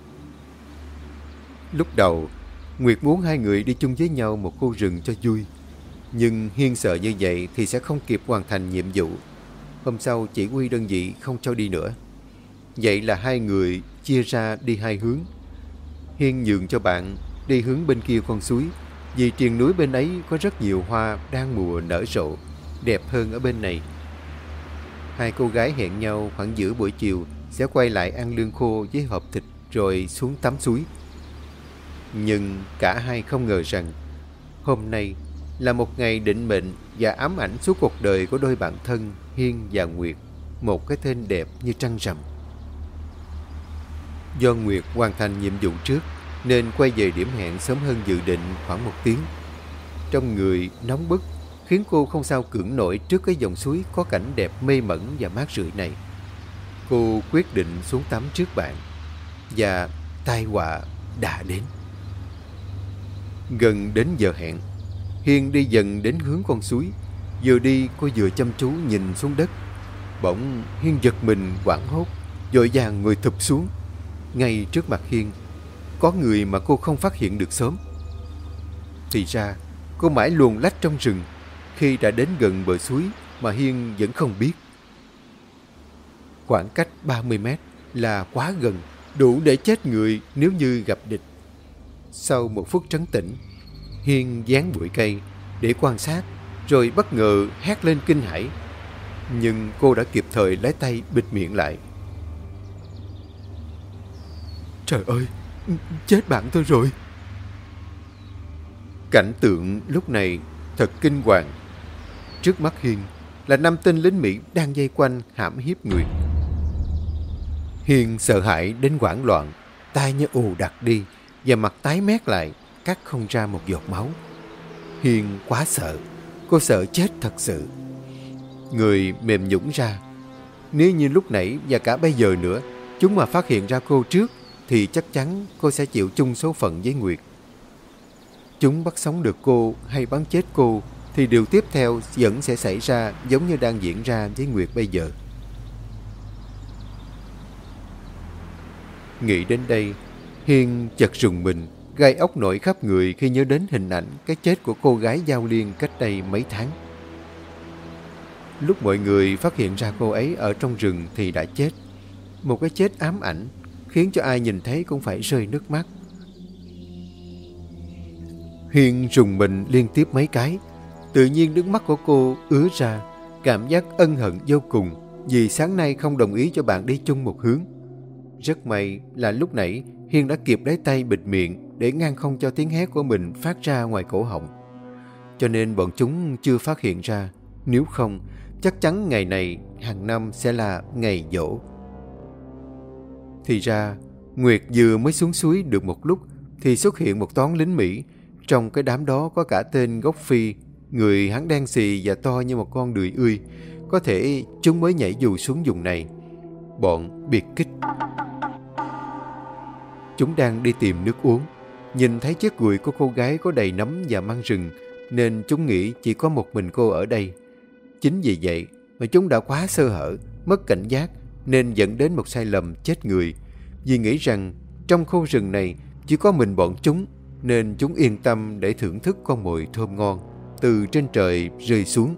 Lúc đầu, Nguyệt muốn hai người đi chung với nhau một khu rừng cho vui, nhưng Hiên sợ như vậy thì sẽ không kịp hoàn thành nhiệm vụ. Hôm sau chỉ huy đơn vị không cho đi nữa. Vậy là hai người chia ra đi hai hướng. Hiên nhường cho bạn đi hướng bên kia con suối, vì triền núi bên ấy có rất nhiều hoa đang mùa nở rộ, đẹp hơn ở bên này. Hai cô gái hẹn nhau khoảng giữa buổi chiều sẽ quay lại ăn lương khô với hộp thịt rồi xuống tắm suối. Nhưng cả hai không ngờ rằng hôm nay là một ngày định mệnh và ám ảnh suốt cuộc đời của đôi bạn thân Hiên và Nguyệt, một cái tên đẹp như trăng rằm. Do Nguyệt hoàn thành nhiệm vụ trước nên quay về điểm hẹn sớm hơn dự định khoảng 1 tiếng. Trong người nóng bức khiến cô không sao cưỡng nổi trước cái dòng suối có cảnh đẹp mê mẩn và mát rượi này. Cô quyết định xuống tắm trước bạn và tai họa đã đến. Gần đến giờ hẹn, Hiên đi dần đến hướng con suối. Vừa đi cô vừa chăm chú nhìn xuống đất. Bỗng Hiên giật mình hoảng hốt, vội vàng ngồi thụp xuống. Ngay trước mặt Hiên có người mà cô không phát hiện được sớm. Thì ra cô mãi luồn lách trong rừng. Khi đã đến gần bờ suối mà Hiên vẫn không biết. Khoảng cách 30 mét là quá gần, đủ để chết người nếu như gặp địch. Sau một phút trấn tĩnh, Hiên dán bụi cây để quan sát, rồi bất ngờ hét lên kinh hãi. Nhưng cô đã kịp thời lấy tay bịt miệng lại. Trời ơi, chết bạn tôi rồi. Cảnh tượng lúc này thật kinh hoàng. Trước mắt Hiên là 5 tên lính Mỹ đang vây quanh hãm hiếp Nguyệt. Hiên sợ hãi đến hoảng loạn, tai như ù đặc đi và mặt tái mét lại, cắt không ra một giọt máu. Hiên quá sợ, cô sợ chết thật sự. Người mềm nhũn ra. Nếu như lúc nãy và cả bây giờ nữa chúng mà phát hiện ra cô trước thì chắc chắn cô sẽ chịu chung số phận với Nguyệt. Chúng bắt sống được cô hay bắn chết cô thì điều tiếp theo vẫn sẽ xảy ra giống như đang diễn ra với Nguyệt bây giờ. Nghĩ đến đây, Hiên chợt rùng mình, gai ốc nổi khắp người khi nhớ đến hình ảnh cái chết của cô gái Giao Liên cách đây mấy tháng. Lúc mọi người phát hiện ra cô ấy ở trong rừng thì đã chết. Một cái chết ám ảnh, khiến cho ai nhìn thấy cũng phải rơi nước mắt. Hiên rùng mình liên tiếp mấy cái. Tự nhiên nước mắt của cô ứa ra, cảm giác ân hận vô cùng vì sáng nay không đồng ý cho bạn đi chung một hướng. Rất may là lúc nãy Hiên đã kịp lấy tay bịt miệng để ngăn không cho tiếng hét của mình phát ra ngoài cổ họng. Cho nên bọn chúng chưa phát hiện ra. Nếu không, chắc chắn ngày này hàng năm sẽ là ngày giỗ. Thì ra, Nguyệt vừa mới xuống suối được một lúc thì xuất hiện một toán lính Mỹ. Trong cái đám đó có cả tên gốc Phi, người hắn đen xì và to như một con đười ươi. Có thể chúng mới nhảy dù xuống vùng này. Bọn biệt kích. Chúng đang đi tìm nước uống. Nhìn thấy chiếc gùi của cô gái có đầy nấm và măng rừng, nên chúng nghĩ chỉ có một mình cô ở đây. Chính vì vậy mà chúng đã quá sơ hở, mất cảnh giác, nên dẫn đến một sai lầm chết người. Vì nghĩ rằng trong khu rừng này chỉ có mình bọn chúng, nên chúng yên tâm để thưởng thức con mồi thơm ngon từ trên trời rơi xuống.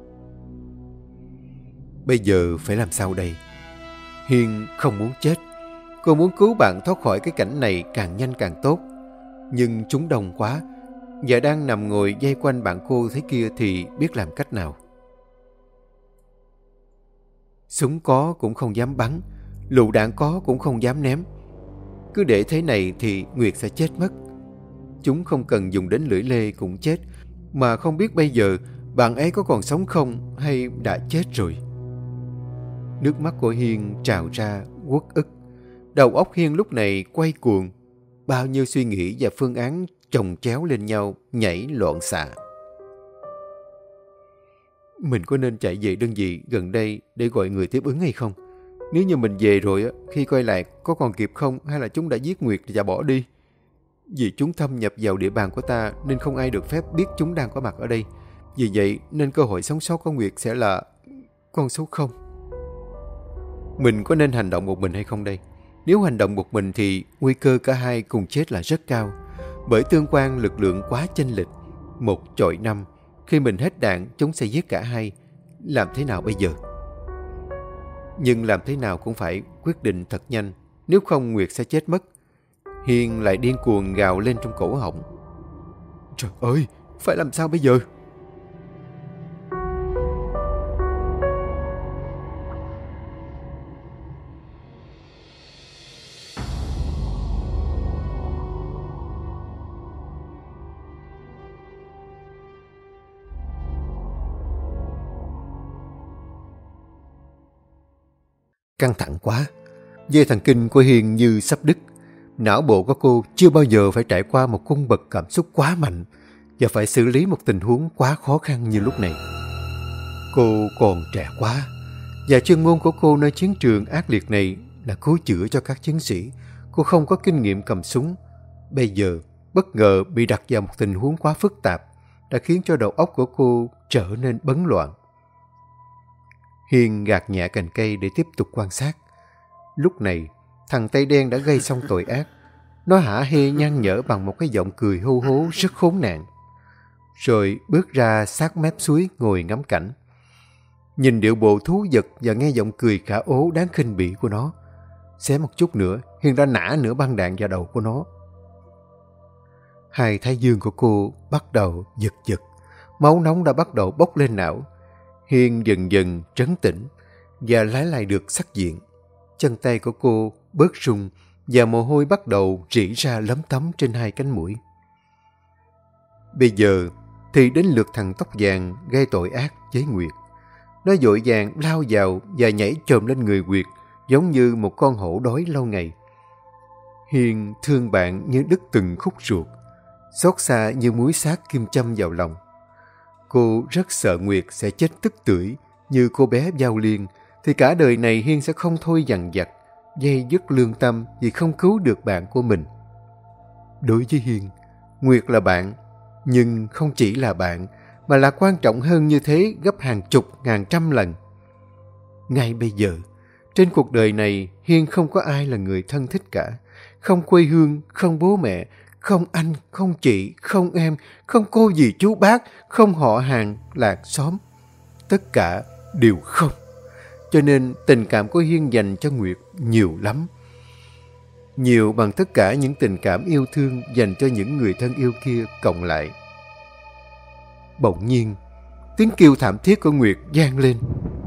Bây giờ phải làm sao đây? Hiên không muốn chết. Cô muốn cứu bạn thoát khỏi cái cảnh này càng nhanh càng tốt. Nhưng chúng đông quá, và đang nằm ngồi vây quanh bạn cô thế kia thì biết làm cách nào. Súng có cũng không dám bắn, lựu đạn có cũng không dám ném. Cứ để thế này thì Nguyệt sẽ chết mất. Chúng không cần dùng đến lưỡi lê cũng chết, mà không biết bây giờ bạn ấy có còn sống không hay đã chết rồi. Nước mắt của Hiên trào ra uất ức. Đầu óc Hiên lúc này quay cuồng. Bao nhiêu suy nghĩ và phương án chồng chéo lên nhau, nhảy loạn xạ. Mình có nên chạy về đơn vị gần đây để gọi người tiếp ứng hay không? Nếu như mình về rồi, khi quay lại có còn kịp không, hay là chúng đã giết Nguyệt và bỏ đi? Vì chúng thâm nhập vào địa bàn của ta nên không ai được phép biết chúng đang có mặt ở đây. Vì vậy nên cơ hội sống sót của Nguyệt sẽ là con số 0. Mình có nên hành động một mình hay không đây? Nếu hành động một mình thì nguy cơ cả hai cùng chết là rất cao. Bởi tương quan lực lượng quá chênh lệch, 1-5. Khi mình hết đạn, chúng sẽ giết cả hai. Làm thế nào bây giờ? Nhưng làm thế nào cũng phải quyết định thật nhanh. Nếu không Nguyệt sẽ chết mất. Hiền lại điên cuồng gào lên trong cổ họng. Trời ơi, phải làm sao bây giờ? Căng thẳng quá. Dây thần kinh của Hiền như sắp đứt. Não bộ của cô chưa bao giờ phải trải qua một cung bậc cảm xúc quá mạnh và phải xử lý một tình huống quá khó khăn như lúc này. Cô còn trẻ quá, và chuyên môn của cô nơi chiến trường ác liệt này là cứu chữa cho các chiến sĩ. Cô không có kinh nghiệm cầm súng. Bây giờ, bất ngờ bị đặt vào một tình huống quá phức tạp đã khiến cho đầu óc của cô trở nên bấn loạn. Hiền gạt nhẹ cành cây để tiếp tục quan sát. Lúc này, thằng Tây Đen đã gây xong tội ác. Nó hả hê nhăn nhở bằng một cái giọng cười hô hố rất khốn nạn. Rồi bước ra sát mép suối ngồi ngắm cảnh. Nhìn điệu bộ thú vật và nghe giọng cười khả ố đáng khinh bỉ của nó. Xé một chút nữa, Hiền đã nã nửa băng đạn vào đầu của nó. Hai thái dương của cô bắt đầu giật giật. Máu nóng đã bắt đầu bốc lên não. Hiền dần dần trấn tĩnh và lấy lại được sắc diện. Chân tay của cô bớt rung và mồ hôi bắt đầu rỉ ra lấm tấm trên hai cánh mũi. Bây giờ thì đến lượt thằng tóc vàng gây tội ác với Nguyệt. Nó vội vàng lao vào và nhảy chồm lên người Nguyệt giống như một con hổ đói lâu ngày. Hiền thương bạn như đứt từng khúc ruột, xót xa như muối xác kim châm vào lòng. Cô rất sợ Nguyệt sẽ chết tức tưởi như cô bé Giao Liên, thì cả đời này Hiên sẽ không thôi dằn vặt, dây dứt lương tâm vì không cứu được bạn của mình. Đối với Hiên, Nguyệt là bạn, nhưng không chỉ là bạn, mà là quan trọng hơn như thế gấp hàng chục ngàn trăm lần. Ngay bây giờ, trên cuộc đời này, Hiên không có ai là người thân thích cả. Không quê hương, không bố mẹ, không anh, không chị, không em, không cô dì chú bác, không họ hàng, làng xóm. Tất cả đều không. Cho nên tình cảm của Hiên dành cho Nguyệt nhiều lắm. Nhiều bằng tất cả những tình cảm yêu thương dành cho những người thân yêu kia cộng lại. Bỗng nhiên, tiếng kêu thảm thiết của Nguyệt vang lên.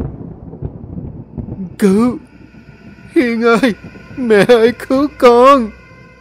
Cứu! Hiên ơi! Mẹ ơi cứu con!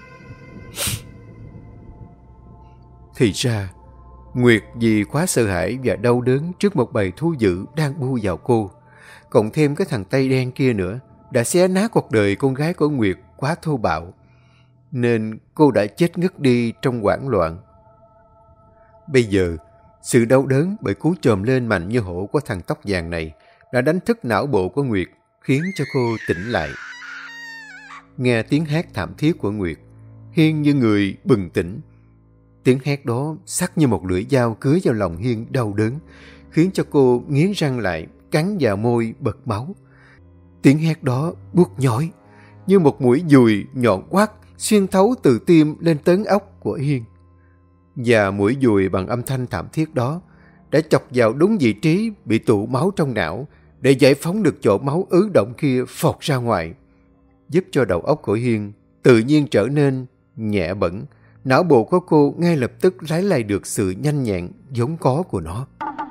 Thì ra, Nguyệt vì quá sợ hãi và đau đớn trước một bầy thú dữ đang bu vào cô, cộng thêm cái thằng Tây Đen kia nữa, đã xé nát cuộc đời con gái của Nguyệt quá thô bạo, nên cô đã chết ngất đi trong hoảng loạn. Bây giờ, sự đau đớn bởi cú chồm lên mạnh như hổ của thằng tóc vàng này đã đánh thức não bộ của Nguyệt, khiến cho cô tỉnh lại. Nghe tiếng hét thảm thiết của Nguyệt, Hiên như người bừng tỉnh. Tiếng hét đó sắc như một lưỡi dao cứa vào lòng Hiên đau đớn, khiến cho cô nghiến răng lại, cắn vào môi bật máu. Tiếng hét đó buốt nhói, như một mũi dùi nhọn quắt xuyên thấu từ tim lên tấn óc của Hiên. Và mũi dùi bằng âm thanh thảm thiết đó đã chọc vào đúng vị trí bị tụ máu trong não để giải phóng được chỗ máu ứ động kia phọt ra ngoài, giúp cho đầu óc của Hiên tự nhiên trở nên nhẹ bẫng. Não bộ của cô ngay lập tức lấy lại được sự nhanh nhẹn vốn có của nó.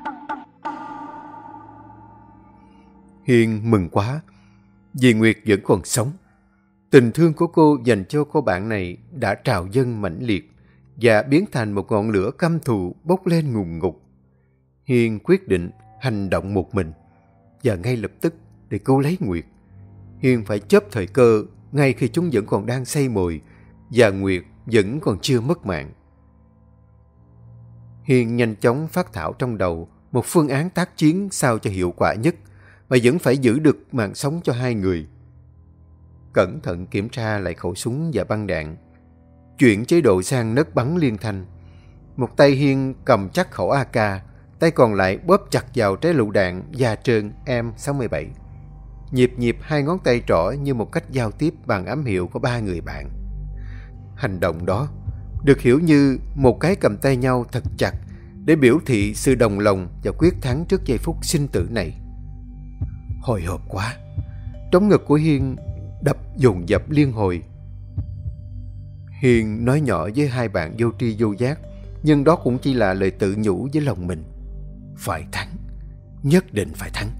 Hiên mừng quá, vì Nguyệt vẫn còn sống. Tình thương của cô dành cho cô bạn này đã trào dâng mãnh liệt và biến thành một ngọn lửa căm thù bốc lên ngùn ngụt. Hiên quyết định hành động một mình, và ngay lập tức để cứu lấy Nguyệt. Hiên phải chớp thời cơ ngay khi chúng vẫn còn đang xây mồi và Nguyệt vẫn còn chưa mất mạng. Hiên nhanh chóng phát thảo trong đầu một phương án tác chiến sao cho hiệu quả nhất mà vẫn phải giữ được mạng sống cho hai người. Cẩn thận kiểm tra lại khẩu súng và băng đạn, chuyển chế độ sang nấc bắn liên thanh. Một tay Hiên cầm chắc khẩu AK, tay còn lại bóp chặt vào trái lựu đạn da trơn M67. Nhịp hai ngón tay trỏ như một cách giao tiếp bằng ám hiệu của ba người bạn. Hành động đó được hiểu như một cái cầm tay nhau thật chặt để biểu thị sự đồng lòng và quyết thắng trước giây phút sinh tử này. Hồi hộp quá, trống ngực của Hiên đập dồn dập liên hồi. Hiên nói nhỏ với hai bạn vô tri vô giác, nhưng đó cũng chỉ là lời tự nhủ với lòng mình. Phải thắng, nhất định phải thắng.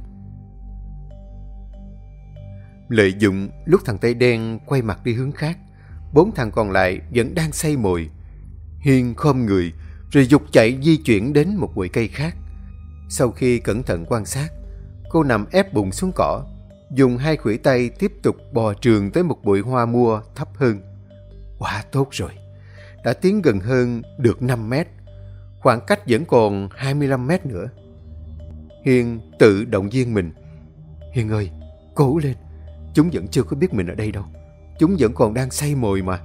Lợi dụng lúc thằng Tây Đen quay mặt đi hướng khác, 4 thằng còn lại vẫn đang say mồi. Hiên khom người rồi giục chạy di chuyển đến một bụi cây khác. Sau khi cẩn thận quan sát, cô nằm ép bụng xuống cỏ, dùng hai khuỷu tay tiếp tục bò trườn tới một bụi hoa mua thấp hơn. Quá tốt rồi, đã tiến gần hơn được 5 mét, khoảng cách vẫn còn 25 mét nữa. Hiên tự động viên mình. Hiên ơi, cố lên, chúng vẫn chưa có biết mình ở đây đâu, chúng vẫn còn đang say mồi mà.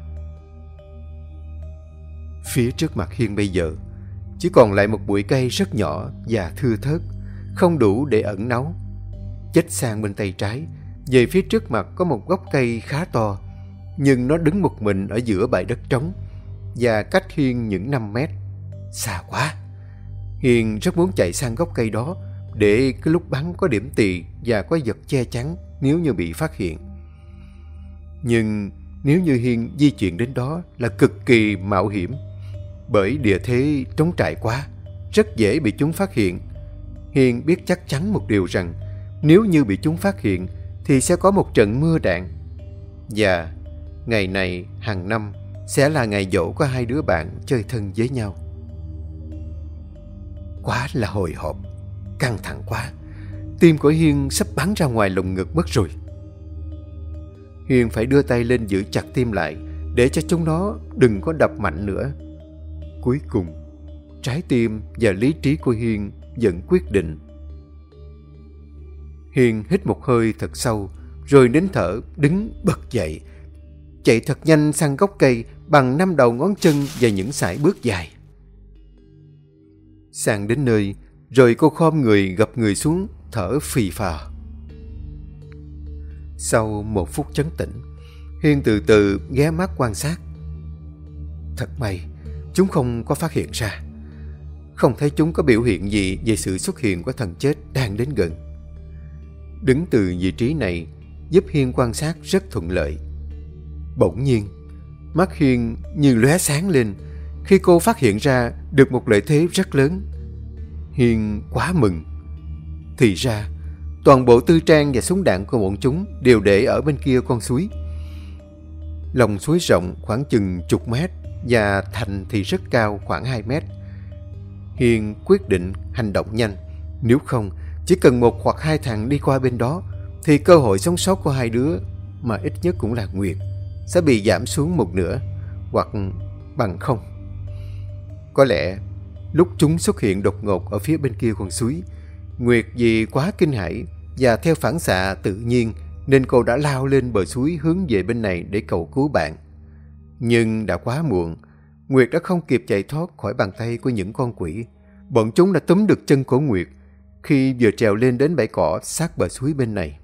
Phía trước mặt Hiên bây giờ chỉ còn lại một bụi cây rất nhỏ và thưa thớt, không đủ để ẩn náu. Chếch sang bên tay trái, về phía trước mặt có một gốc cây khá to, nhưng nó đứng một mình ở giữa bãi đất trống và cách Hiên những 5 mét. Xa quá. Hiên rất muốn chạy sang gốc cây đó để cái lúc bắn có điểm tì và có vật che chắn nếu như bị phát hiện. Nhưng nếu như Hiên di chuyển đến đó là cực kỳ mạo hiểm, bởi địa thế trống trải quá, rất dễ bị chúng phát hiện. Hiên biết chắc chắn một điều rằng nếu như bị chúng phát hiện thì sẽ có một trận mưa đạn. Và ngày này hàng năm sẽ là ngày giỗ của hai đứa bạn chơi thân với nhau. Quá là hồi hộp, căng thẳng quá. Tim của Hiên sắp bắn ra ngoài lồng ngực mất rồi. Hiên phải đưa tay lên giữ chặt tim lại để cho chúng nó đừng có đập mạnh nữa. Cuối cùng, trái tim và lý trí của Hiên vẫn quyết định. Hiên hít một hơi thật sâu, rồi nín thở đứng bật dậy, chạy thật nhanh sang gốc cây bằng 5 đầu ngón chân và những sải bước dài. Sang đến nơi, rồi cô khom người gập người xuống, thở phì phào. Sau 1 phút trấn tĩnh, Hiên từ từ ghé mắt quan sát. Thật may, chúng không có phát hiện ra. Không thấy chúng có biểu hiện gì về sự xuất hiện của thần chết đang đến gần. Đứng từ vị trí này giúp Hiên quan sát rất thuận lợi. Bỗng nhiên, mắt Hiên như lóe sáng lên khi cô phát hiện ra được một lợi thế rất lớn. Hiên quá mừng. Thì ra, toàn bộ tư trang và súng đạn của bọn chúng đều để ở bên kia con suối. Lòng suối rộng khoảng chừng chục mét và thành thì rất cao khoảng 2 mét. Hiên quyết định hành động nhanh. Nếu không, chỉ cần 1 hoặc 2 thằng đi qua bên đó thì cơ hội sống sót của hai đứa, mà ít nhất cũng là Nguyệt, sẽ bị giảm xuống 1/2 hoặc bằng không. Có lẽ lúc chúng xuất hiện đột ngột ở phía bên kia con suối, Nguyệt vì quá kinh hãi và theo phản xạ tự nhiên nên cô đã lao lên bờ suối hướng về bên này để cầu cứu bạn. Nhưng đã quá muộn. Nguyệt đã không kịp chạy thoát khỏi bàn tay của những con quỷ. Bọn chúng đã túm được chân của Nguyệt khi vừa trèo lên đến bãi cỏ sát bờ suối bên này.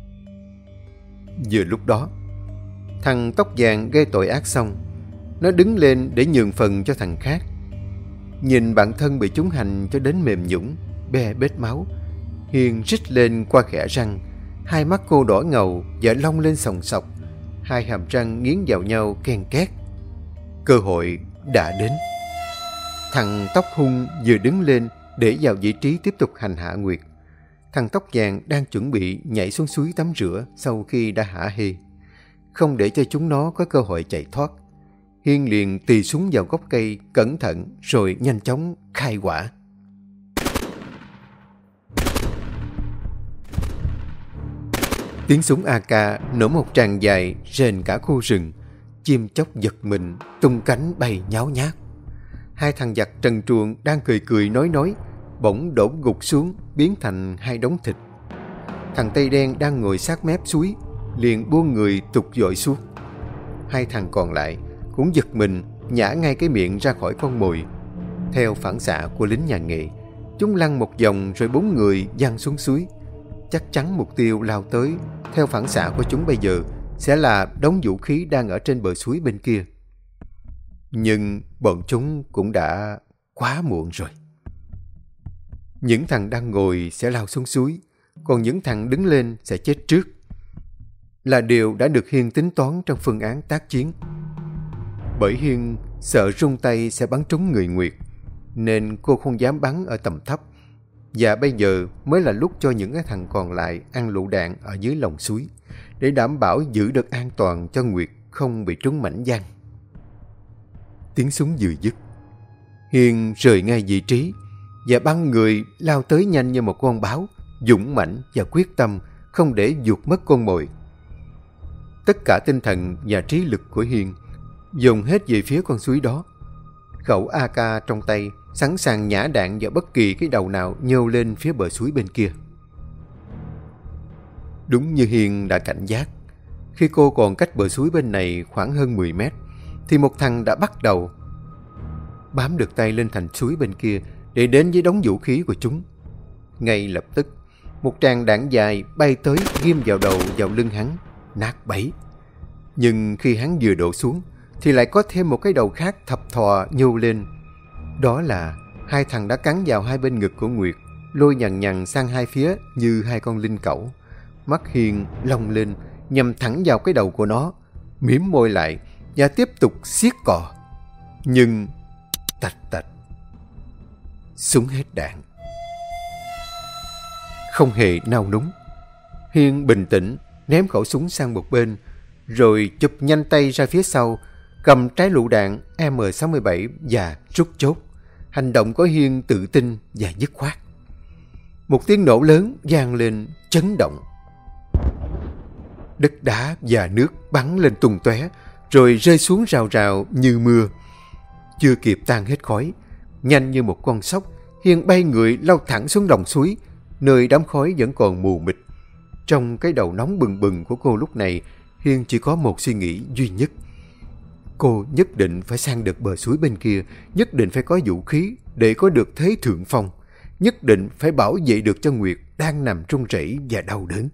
Vừa lúc đó, thằng tóc vàng gây tội ác xong, nó đứng lên để nhường phần cho thằng khác. Nhìn bạn thân bị chúng hành cho đến mềm nhũn, be bết máu, Hiên rít lên qua khẽ răng. Hai mắt cô đỏ ngầu và long lên sòng sọc, hai hàm răng nghiến vào nhau ken két. Cơ hội đã đến. Thằng tóc hung vừa đứng lên để vào vị trí tiếp tục hành hạ Nguyệt. Thằng tóc vàng đang chuẩn bị nhảy xuống suối tắm rửa sau khi đã hả hê. Không để cho chúng nó có cơ hội chạy thoát, Hiên liền tì súng vào gốc cây cẩn thận rồi nhanh chóng khai hỏa. Tiếng súng AK nổ một tràng dài rền cả khu rừng. Chim chóc giật mình, tung cánh bay nháo nhác. Hai thằng giặc trần truồng đang cười cười nói, bỗng đổ gục xuống, biến thành hai đống thịt. Thằng Tây Đen đang ngồi sát mép suối, liền buông người tụt dội xuống. Hai thằng còn lại cũng giật mình, nhả ngay cái miệng ra khỏi con mồi. Theo phản xạ của lính nhà nghề, chúng lăn một vòng rồi 4 người giăng xuống suối. Chắc chắn mục tiêu lao tới, theo phản xạ của chúng bây giờ, sẽ là đống vũ khí đang ở trên bờ suối bên kia. Nhưng bọn chúng cũng đã quá muộn rồi. Những thằng đang ngồi sẽ lao xuống suối, còn những thằng đứng lên sẽ chết trước. Là điều đã được Hiên tính toán trong phương án tác chiến. Bởi Hiên sợ rung tay sẽ bắn trúng người Nguyệt, nên cô không dám bắn ở tầm thấp. Và bây giờ mới là lúc cho những cái thằng còn lại ăn lựu đạn ở dưới lòng suối, để đảm bảo giữ được an toàn cho Nguyệt không bị trúng mảnh giăng. Tiếng súng vừa dứt, Hiên rời ngay vị trí và băng người lao tới nhanh như một con báo, dũng mãnh và quyết tâm không để vụt mất con mồi. Tất cả tinh thần và trí lực của Hiên dồn hết về phía con suối đó. Khẩu AK trong tay sẵn sàng nhả đạn vào bất kỳ cái đầu nào nhô lên phía bờ suối bên kia. Đúng như Hiên đã cảnh giác, khi cô còn cách bờ suối bên này khoảng hơn 10 mét, thì một thằng đã bắt đầu bám được tay lên thành suối bên kia để đến với đống vũ khí của chúng. Ngay lập tức, một tràng đạn dài bay tới ghim vào đầu vào lưng hắn, nát bấy. Nhưng khi hắn vừa đổ xuống, thì lại có thêm một cái đầu khác thập thò nhô lên. Đó là hai thằng đã cắn vào hai bên ngực của Nguyệt, lôi nhằn nhằn sang hai phía như hai con linh cẩu. Mắt Hiên long lên, nhằm thẳng vào cái đầu của nó, mím môi lại và tiếp tục siết cò. Nhưng tạch tạch, súng hết đạn. Không hề nao núng, Hiên bình tĩnh ném khẩu súng sang một bên, rồi chụp nhanh tay ra phía sau, cầm trái lựu đạn M67 và rút chốt. Hành động của Hiên tự tin và dứt khoát. Một tiếng nổ lớn vang lên chấn động. Đất đá và nước bắn lên tung tóe, rồi rơi xuống rào rào như mưa. Chưa kịp tan hết khói, nhanh như một con sóc, Hiên bay người lao thẳng xuống lòng suối, nơi đám khói vẫn còn mù mịt. Trong cái đầu nóng bừng bừng của cô lúc này, Hiên chỉ có một suy nghĩ duy nhất. Cô nhất định phải sang được bờ suối bên kia, nhất định phải có vũ khí để có được thế thượng phong, nhất định phải bảo vệ được cho Nguyệt đang nằm run rẩy và đau đớn.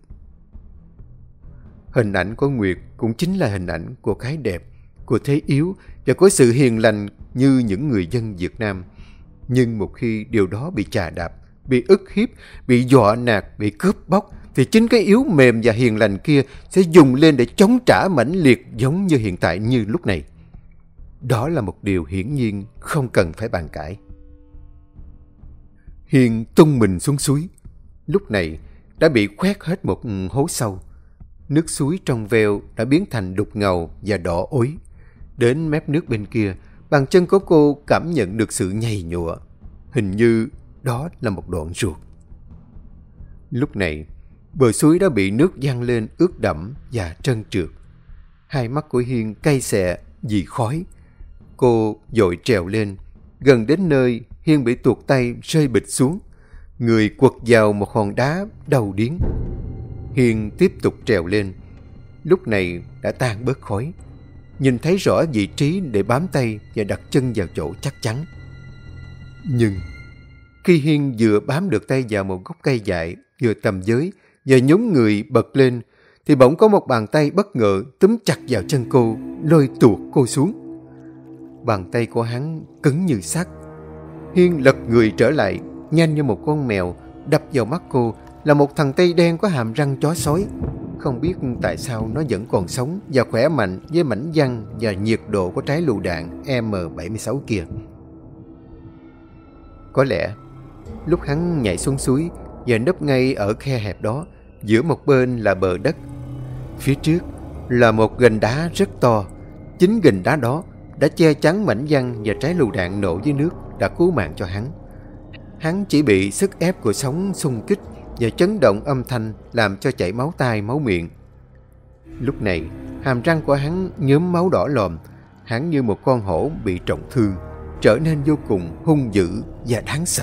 Hình ảnh của Nguyệt cũng chính là hình ảnh của cái đẹp, của thế yếu và của sự hiền lành như những người dân Việt Nam. Nhưng một khi điều đó bị chà đạp, bị ức hiếp, bị dọa nạt, bị cướp bóc, thì chính cái yếu mềm và hiền lành kia sẽ dùng lên để chống trả mãnh liệt giống như hiện tại như lúc này. Đó là một điều hiển nhiên không cần phải bàn cãi. Hiên tung mình xuống suối. Lúc này đã bị khoét hết một hố sâu. Nước suối trong veo đã biến thành đục ngầu và đỏ ối. Đến mép nước bên kia, bàn chân của cô cảm nhận được sự nhầy nhụa. Hình như đó là một đoạn ruột. Lúc này, bờ suối đã bị nước văng lên ướt đẫm và trơn trượt. Hai mắt của Hiên cay xè vì khói. Cô vội trèo lên. Gần đến nơi, Hiên bị tuột tay rơi bịch xuống. Người quật vào một hòn đá đau điếng. Hiên tiếp tục trèo lên. Lúc này đã tan bớt khói. Nhìn thấy rõ vị trí để bám tay và đặt chân vào chỗ chắc chắn. Nhưng khi Hiên vừa bám được tay vào một gốc cây dại vừa tầm giới và nhún người bật lên, thì bỗng có một bàn tay bất ngờ túm chặt vào chân cô, lôi tuột cô xuống. Bàn tay của hắn cứng như sắt. Hiên lật người trở lại, nhanh như một con mèo. Đập vào mắt cô là một thằng Tây đen có hàm răng chó sói. Không biết tại sao nó vẫn còn sống và khỏe mạnh với mảnh văng và nhiệt độ của trái lựu đạn M76 kia. Có lẽ lúc hắn nhảy xuống suối và nấp ngay ở khe hẹp đó, giữa một bên là bờ đất, phía trước là một gành đá rất to. Chính gành đá đó đã che chắn mảnh văng và trái lựu đạn nổ dưới nước đã cứu mạng cho hắn. Hắn chỉ bị sức ép của sóng xung kích và chấn động âm thanh làm cho chảy máu tai máu miệng. Lúc này, hàm răng của hắn nhuốm máu đỏ lòm, hắn như một con hổ bị trọng thương. trở nên vô cùng hung dữ và đáng sợ.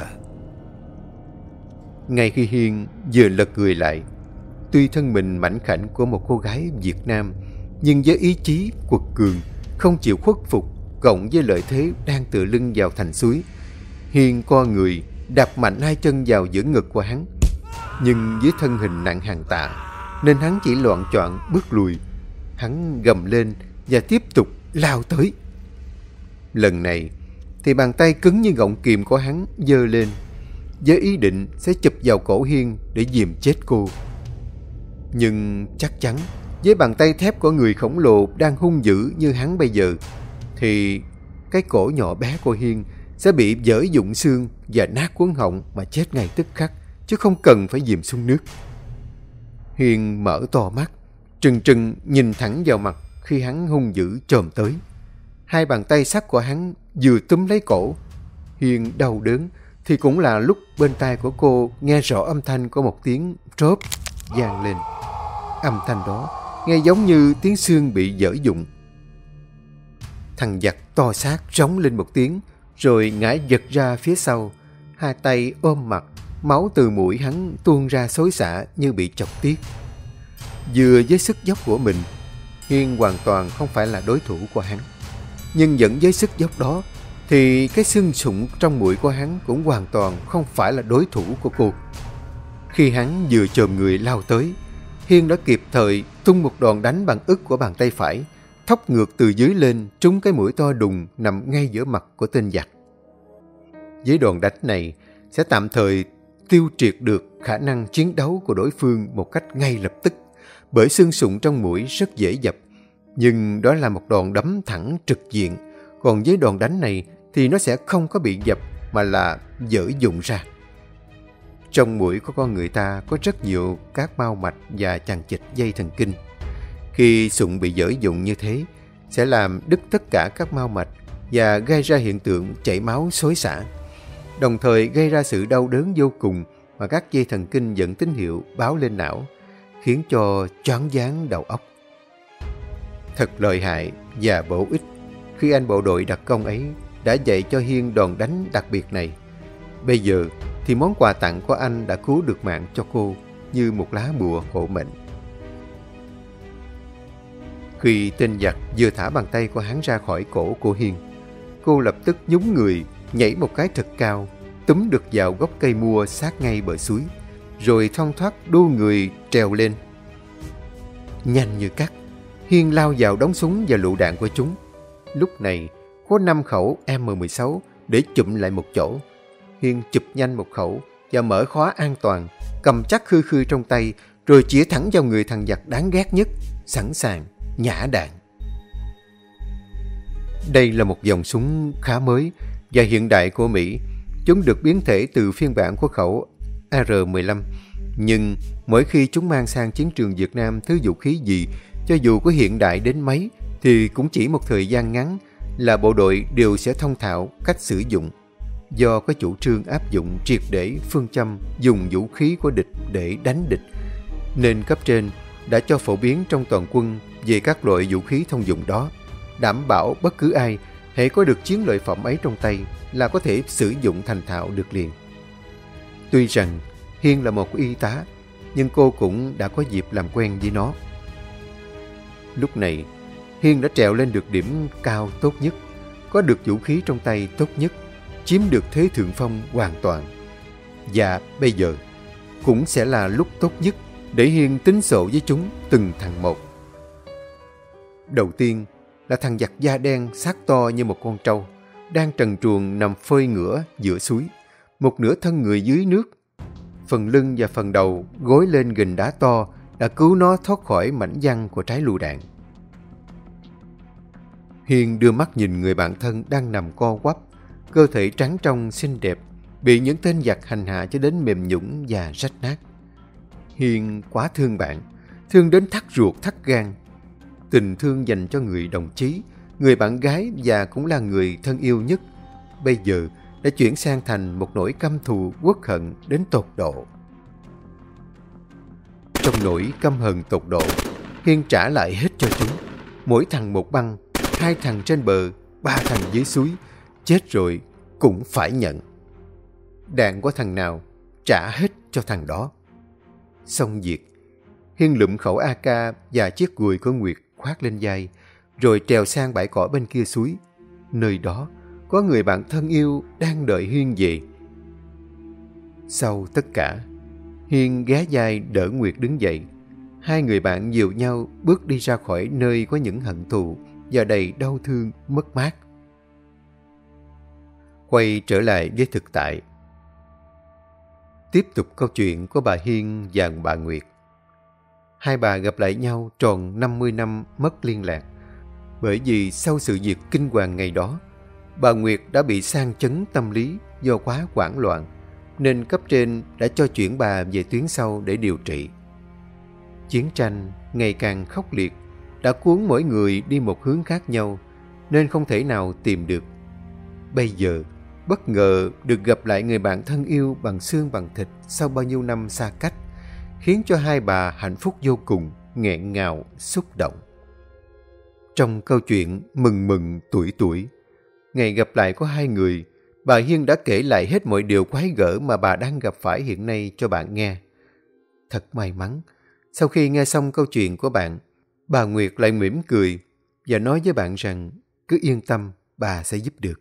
Ngay khi Hiên vừa lật người lại, tuy thân mình mảnh khảnh của một cô gái Việt Nam, nhưng với ý chí quật cường, không chịu khuất phục, cộng với lợi thế đang tựa lưng vào thành suối, Hiên co người đạp mạnh hai chân vào giữa ngực của hắn. Nhưng với thân hình nặng hàng tạ nên hắn chỉ loạng choạng bước lùi. Hắn gầm lên và tiếp tục lao tới. Lần này thì bàn tay cứng như gọng kìm của hắn giơ lên, với ý định sẽ chụp vào cổ Hiên để dìm chết cô. Nhưng chắc chắn với bàn tay thép của người khổng lồ đang hung dữ như hắn bây giờ, thì cái cổ nhỏ bé của Hiên sẽ bị vỡ vụn xương và nát cuống họng mà chết ngay tức khắc, chứ không cần phải dìm xuống nước. Hiên mở to mắt, trừng trừng nhìn thẳng vào mặt khi hắn hung dữ chồm tới. Hai bàn tay sắt của hắn vừa túm lấy cổ. Hiên đau đớn thì cũng là lúc bên tai của cô nghe rõ âm thanh của một tiếng tróp vang lên. Âm thanh đó nghe giống như tiếng xương bị vỡ vụn. Thằng giặc to xác rống lên một tiếng, rồi ngã giật ra phía sau, hai tay ôm mặt, máu từ mũi hắn tuôn ra xối xả như bị chọc tiết. Vừa với sức dốc của mình, Hiên hoàn toàn không phải là đối thủ của hắn. Nhưng vẫn với sức dốc đó, thì cái xương sụn trong mũi của hắn cũng hoàn toàn không phải là đối thủ của cô. Khi hắn vừa chồm người lao tới, Hiên đã kịp thời tung một đòn đánh bằng ức của bàn tay phải, thốc ngược từ dưới lên trúng cái mũi to đùng nằm ngay giữa mặt của tên giặc. Với đòn đánh này sẽ tạm thời tiêu triệt được khả năng chiến đấu của đối phương một cách ngay lập tức, bởi xương sụn trong mũi rất dễ dập. Nhưng đó là một đòn đấm thẳng trực diện, còn với đòn đánh này thì nó sẽ không có bị dập mà là vỡ vụn ra. Trong mũi của con người ta có rất nhiều các mao mạch và chằng chịt dây thần kinh. Khi sụn bị vỡ vụn như thế, sẽ làm đứt tất cả các mao mạch và gây ra hiện tượng chảy máu xối xả, đồng thời gây ra sự đau đớn vô cùng mà các dây thần kinh dẫn tín hiệu báo lên não, khiến cho choáng váng đầu óc. Thật lợi hại và bổ ích khi anh bộ đội đặc công ấy đã dạy cho Hiên đòn đánh đặc biệt này. Bây giờ thì món quà tặng của anh đã cứu được mạng cho cô như một lá bùa hộ mệnh. Khi tên giặc vừa thả bàn tay của hắn ra khỏi cổ của Hiên, cô lập tức nhún người, nhảy một cái thật cao, túm được vào gốc cây mua sát ngay bờ suối, rồi thoăn thoắt đu người trèo lên. Nhanh như cắt, Hiên lao vào đống súng và lựu đạn của chúng. Lúc này có 5 khẩu M16 để chụm lại một chỗ. Hiên chụp nhanh một khẩu và mở khóa an toàn, cầm chắc khư khư trong tay, rồi chĩa thẳng vào người thằng giặc đáng ghét nhất, sẵn sàng nhả đạn. Đây là một dòng súng khá mới và hiện đại của Mỹ. Chúng được biến thể từ phiên bản của khẩu R15. Nhưng mỗi khi chúng mang sang chiến trường Việt Nam thứ vũ khí gì, cho dù có hiện đại đến mấy, thì cũng chỉ một thời gian ngắn là bộ đội đều sẽ thông thạo cách sử dụng. Do có chủ trương áp dụng triệt để phương châm dùng vũ khí của địch để đánh địch, nên cấp trên đã cho phổ biến trong toàn quân về các loại vũ khí thông dụng đó, đảm bảo bất cứ ai hễ có được chiến lợi phẩm ấy trong tay là có thể sử dụng thành thạo được liền. Tuy rằng Hiên là một y tá, nhưng cô cũng đã có dịp làm quen với nó. Lúc này, Hiên đã trèo lên được điểm cao tốt nhất, có được vũ khí trong tay tốt nhất, chiếm được thế thượng phong hoàn toàn. Và bây giờ cũng sẽ là lúc tốt nhất để Hiên tính sổ với chúng từng thằng một. Đầu tiên là thằng giặc da đen xác to như một con trâu, đang trần truồng nằm phơi ngửa giữa suối, một nửa thân người dưới nước. Phần lưng và phần đầu gối lên gành đá to đã cứu nó thoát khỏi mảnh văng của trái lựu đạn. Hiên đưa mắt nhìn người bạn thân đang nằm co quắp, cơ thể trắng trong xinh đẹp, bị những tên giặc hành hạ cho đến mềm nhũn và rách nát. Hiên quá thương bạn, thương đến thắt ruột thắt gan. Tình thương dành cho người đồng chí, người bạn gái và cũng là người thân yêu nhất, bây giờ đã chuyển sang thành một nỗi căm thù uất hận đến tột độ. Trong nỗi căm hờn tột độ, Hiên trả lại hết cho chúng. Mỗi thằng một băng, 2 thằng trên bờ, 3 thằng dưới suối, chết rồi cũng phải nhận. Đạn của thằng nào, trả hết cho thằng đó. Xong việc, Hiên lụm khẩu AK và chiếc gùi của Nguyệt khoác lên vai, rồi trèo sang bãi cỏ bên kia suối. Nơi đó có người bạn thân yêu đang đợi Hiên về. Sau tất cả, Hiên ghé vai đỡ Nguyệt đứng dậy. Hai người bạn dìu nhau bước đi ra khỏi nơi có những hận thù và đầy đau thương, mất mát. Quay trở lại với thực tại. Tiếp tục câu chuyện của bà Hiên và bà Nguyệt. Hai bà gặp lại nhau tròn 50 năm mất liên lạc. Bởi vì sau sự việc kinh hoàng ngày đó, bà Nguyệt đã bị sang chấn tâm lý do quá hoảng loạn, nên cấp trên đã cho chuyển bà về tuyến sau để điều trị. Chiến tranh ngày càng khốc liệt đã cuốn mỗi người đi một hướng khác nhau, nên không thể nào tìm được. Bây giờ, bất ngờ được gặp lại người bạn thân yêu bằng xương bằng thịt sau bao nhiêu năm xa cách, khiến cho hai bà hạnh phúc vô cùng, nghẹn ngào, xúc động. Trong câu chuyện Mừng Mừng Tuổi Tuổi, ngày gặp lại của hai người, bà Hiên đã kể lại hết mọi điều quái gở mà bà đang gặp phải hiện nay cho bạn nghe. Thật may mắn, sau khi nghe xong câu chuyện của bạn, bà Nguyệt lại mỉm cười và nói với bạn rằng cứ yên tâm, bà sẽ giúp được.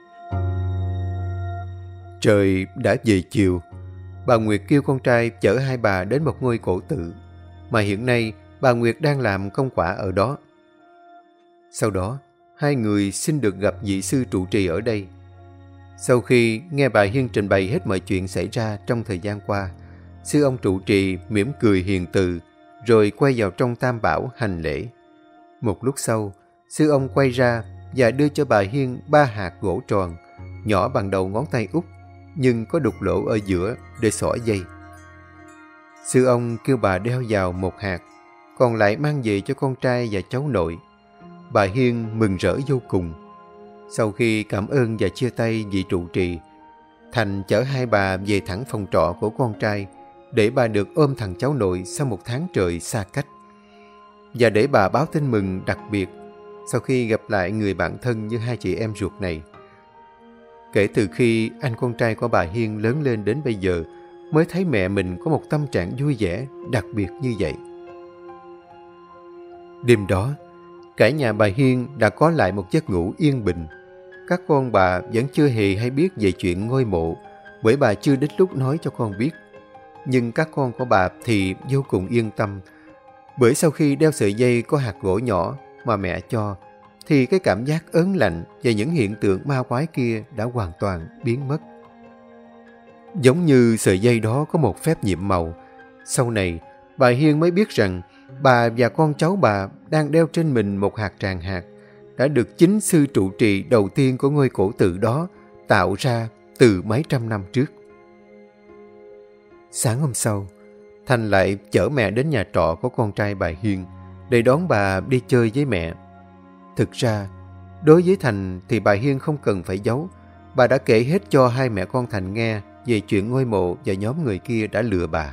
Trời đã về chiều, bà Nguyệt kêu con trai chở hai bà đến một ngôi cổ tự, mà hiện nay bà Nguyệt đang làm công quả ở đó. Sau đó, hai người xin được gặp vị sư trụ trì ở đây. Sau khi nghe bà Hiên trình bày hết mọi chuyện xảy ra trong thời gian qua, sư ông trụ trì mỉm cười hiền từ, rồi quay vào trong tam bảo hành lễ. Một lúc sau, sư ông quay ra và đưa cho bà Hiên 3 hạt gỗ tròn, nhỏ bằng đầu ngón tay út, nhưng có đục lỗ ở giữa để xỏ dây. Sư ông kêu bà đeo vào 1 hạt, còn lại mang về cho con trai và cháu nội. Bà Hiên mừng rỡ vô cùng. Sau khi cảm ơn và chia tay vị trụ trì, Thành chở hai bà về thẳng phòng trọ của con trai để bà được ôm thằng cháu nội sau 1 tháng trời xa cách. Và để bà báo tin mừng đặc biệt sau khi gặp lại người bạn thân như hai chị em ruột này. Kể từ khi anh con trai của bà Hiên lớn lên đến bây giờ, mới thấy mẹ mình có một tâm trạng vui vẻ, đặc biệt như vậy. Đêm đó, cả nhà bà Hiên đã có lại một giấc ngủ yên bình. Các con bà vẫn chưa hề hay biết về chuyện ngôi mộ, bởi bà chưa đến lúc nói cho con biết. Nhưng các con của bà thì vô cùng yên tâm, bởi sau khi đeo sợi dây có hạt gỗ nhỏ mà mẹ cho, thì cái cảm giác ớn lạnh và những hiện tượng ma quái kia đã hoàn toàn biến mất. Giống như sợi dây đó có một phép nhiệm màu, sau này bà Hiên mới biết rằng bà và con cháu bà đang đeo trên mình một hạt tràng hạt đã được chính sư trụ trì đầu tiên của ngôi cổ tự đó tạo ra từ mấy trăm năm trước. Sáng hôm sau, Thành lại chở mẹ đến nhà trọ của con trai bà Hiên để đón bà đi chơi với mẹ. Thực ra, đối với Thành thì bà Hiên không cần phải giấu. Bà đã kể hết cho hai mẹ con Thành nghe về chuyện ngôi mộ và nhóm người kia đã lừa bà.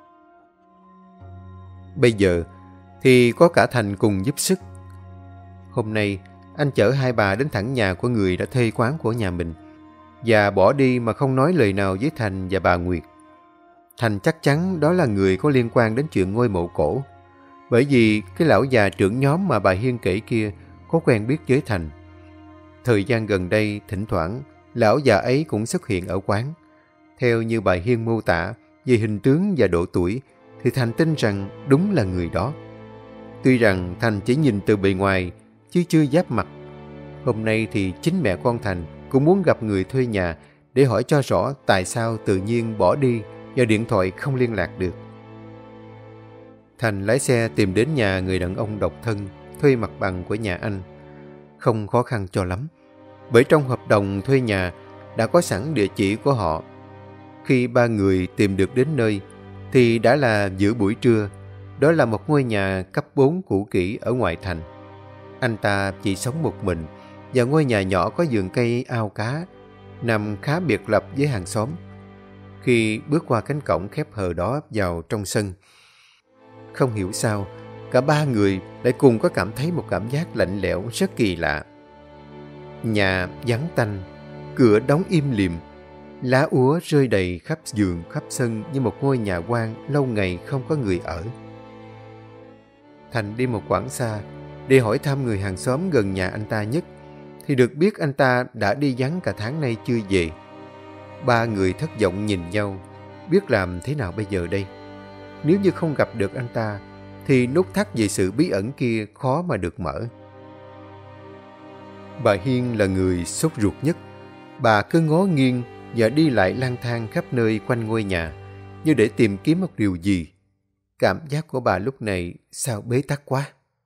Bây giờ thì có cả Thành cùng giúp sức. Hôm nay, anh chở hai bà đến thẳng nhà của người đã thuê quán của nhà mình và bỏ đi mà không nói lời nào với Thành và bà Nguyệt. Thành chắc chắn đó là người có liên quan đến chuyện ngôi mộ cổ, bởi vì cái lão già trưởng nhóm mà bà Hiên kể kia có quen biết với Thành. Thời gian gần đây, thỉnh thoảng, lão già ấy cũng xuất hiện ở quán. Theo như bà Hiên mô tả về hình tướng và độ tuổi, thì Thành tin rằng đúng là người đó. Tuy rằng Thành chỉ nhìn từ bề ngoài, chứ chưa giáp mặt. Hôm nay thì chính mẹ con Thành cũng muốn gặp người thuê nhà để hỏi cho rõ tại sao tự nhiên bỏ đi và điện thoại không liên lạc được. Thành lái xe tìm đến nhà người đàn ông độc thân thuê mặt bằng của nhà anh. Không khó khăn cho lắm, bởi trong hợp đồng thuê nhà đã có sẵn địa chỉ của họ. Khi ba người tìm được đến nơi thì đã là giữa buổi trưa. Đó là một ngôi nhà cấp 4 cũ kỹ ở ngoại thành. Anh ta chỉ sống một mình và ngôi nhà nhỏ có vườn cây ao cá nằm khá biệt lập với hàng xóm. Khi bước qua cánh cổng khép hờ đó vào trong sân, không hiểu sao cả ba người lại cùng có cảm thấy một cảm giác lạnh lẽo rất kỳ lạ. Nhà vắng tanh, cửa đóng im lìm. Lá úa rơi đầy khắp giường, khắp sân như một ngôi nhà hoang lâu ngày không có người ở. Thành đi một quãng xa để hỏi thăm người hàng xóm gần nhà anh ta nhất, thì được biết anh ta đã đi vắng cả tháng nay chưa về. Ba người thất vọng nhìn nhau, biết làm thế nào bây giờ đây. Nếu như không gặp được anh ta, thì nút thắt về sự bí ẩn kia khó mà được mở. Bà Hiên là người sốt ruột nhất. Bà cứ ngó nghiêng và đi lại lang thang khắp nơi quanh ngôi nhà, như để tìm kiếm một điều gì. Cảm giác của bà lúc này sao bế tắc quá.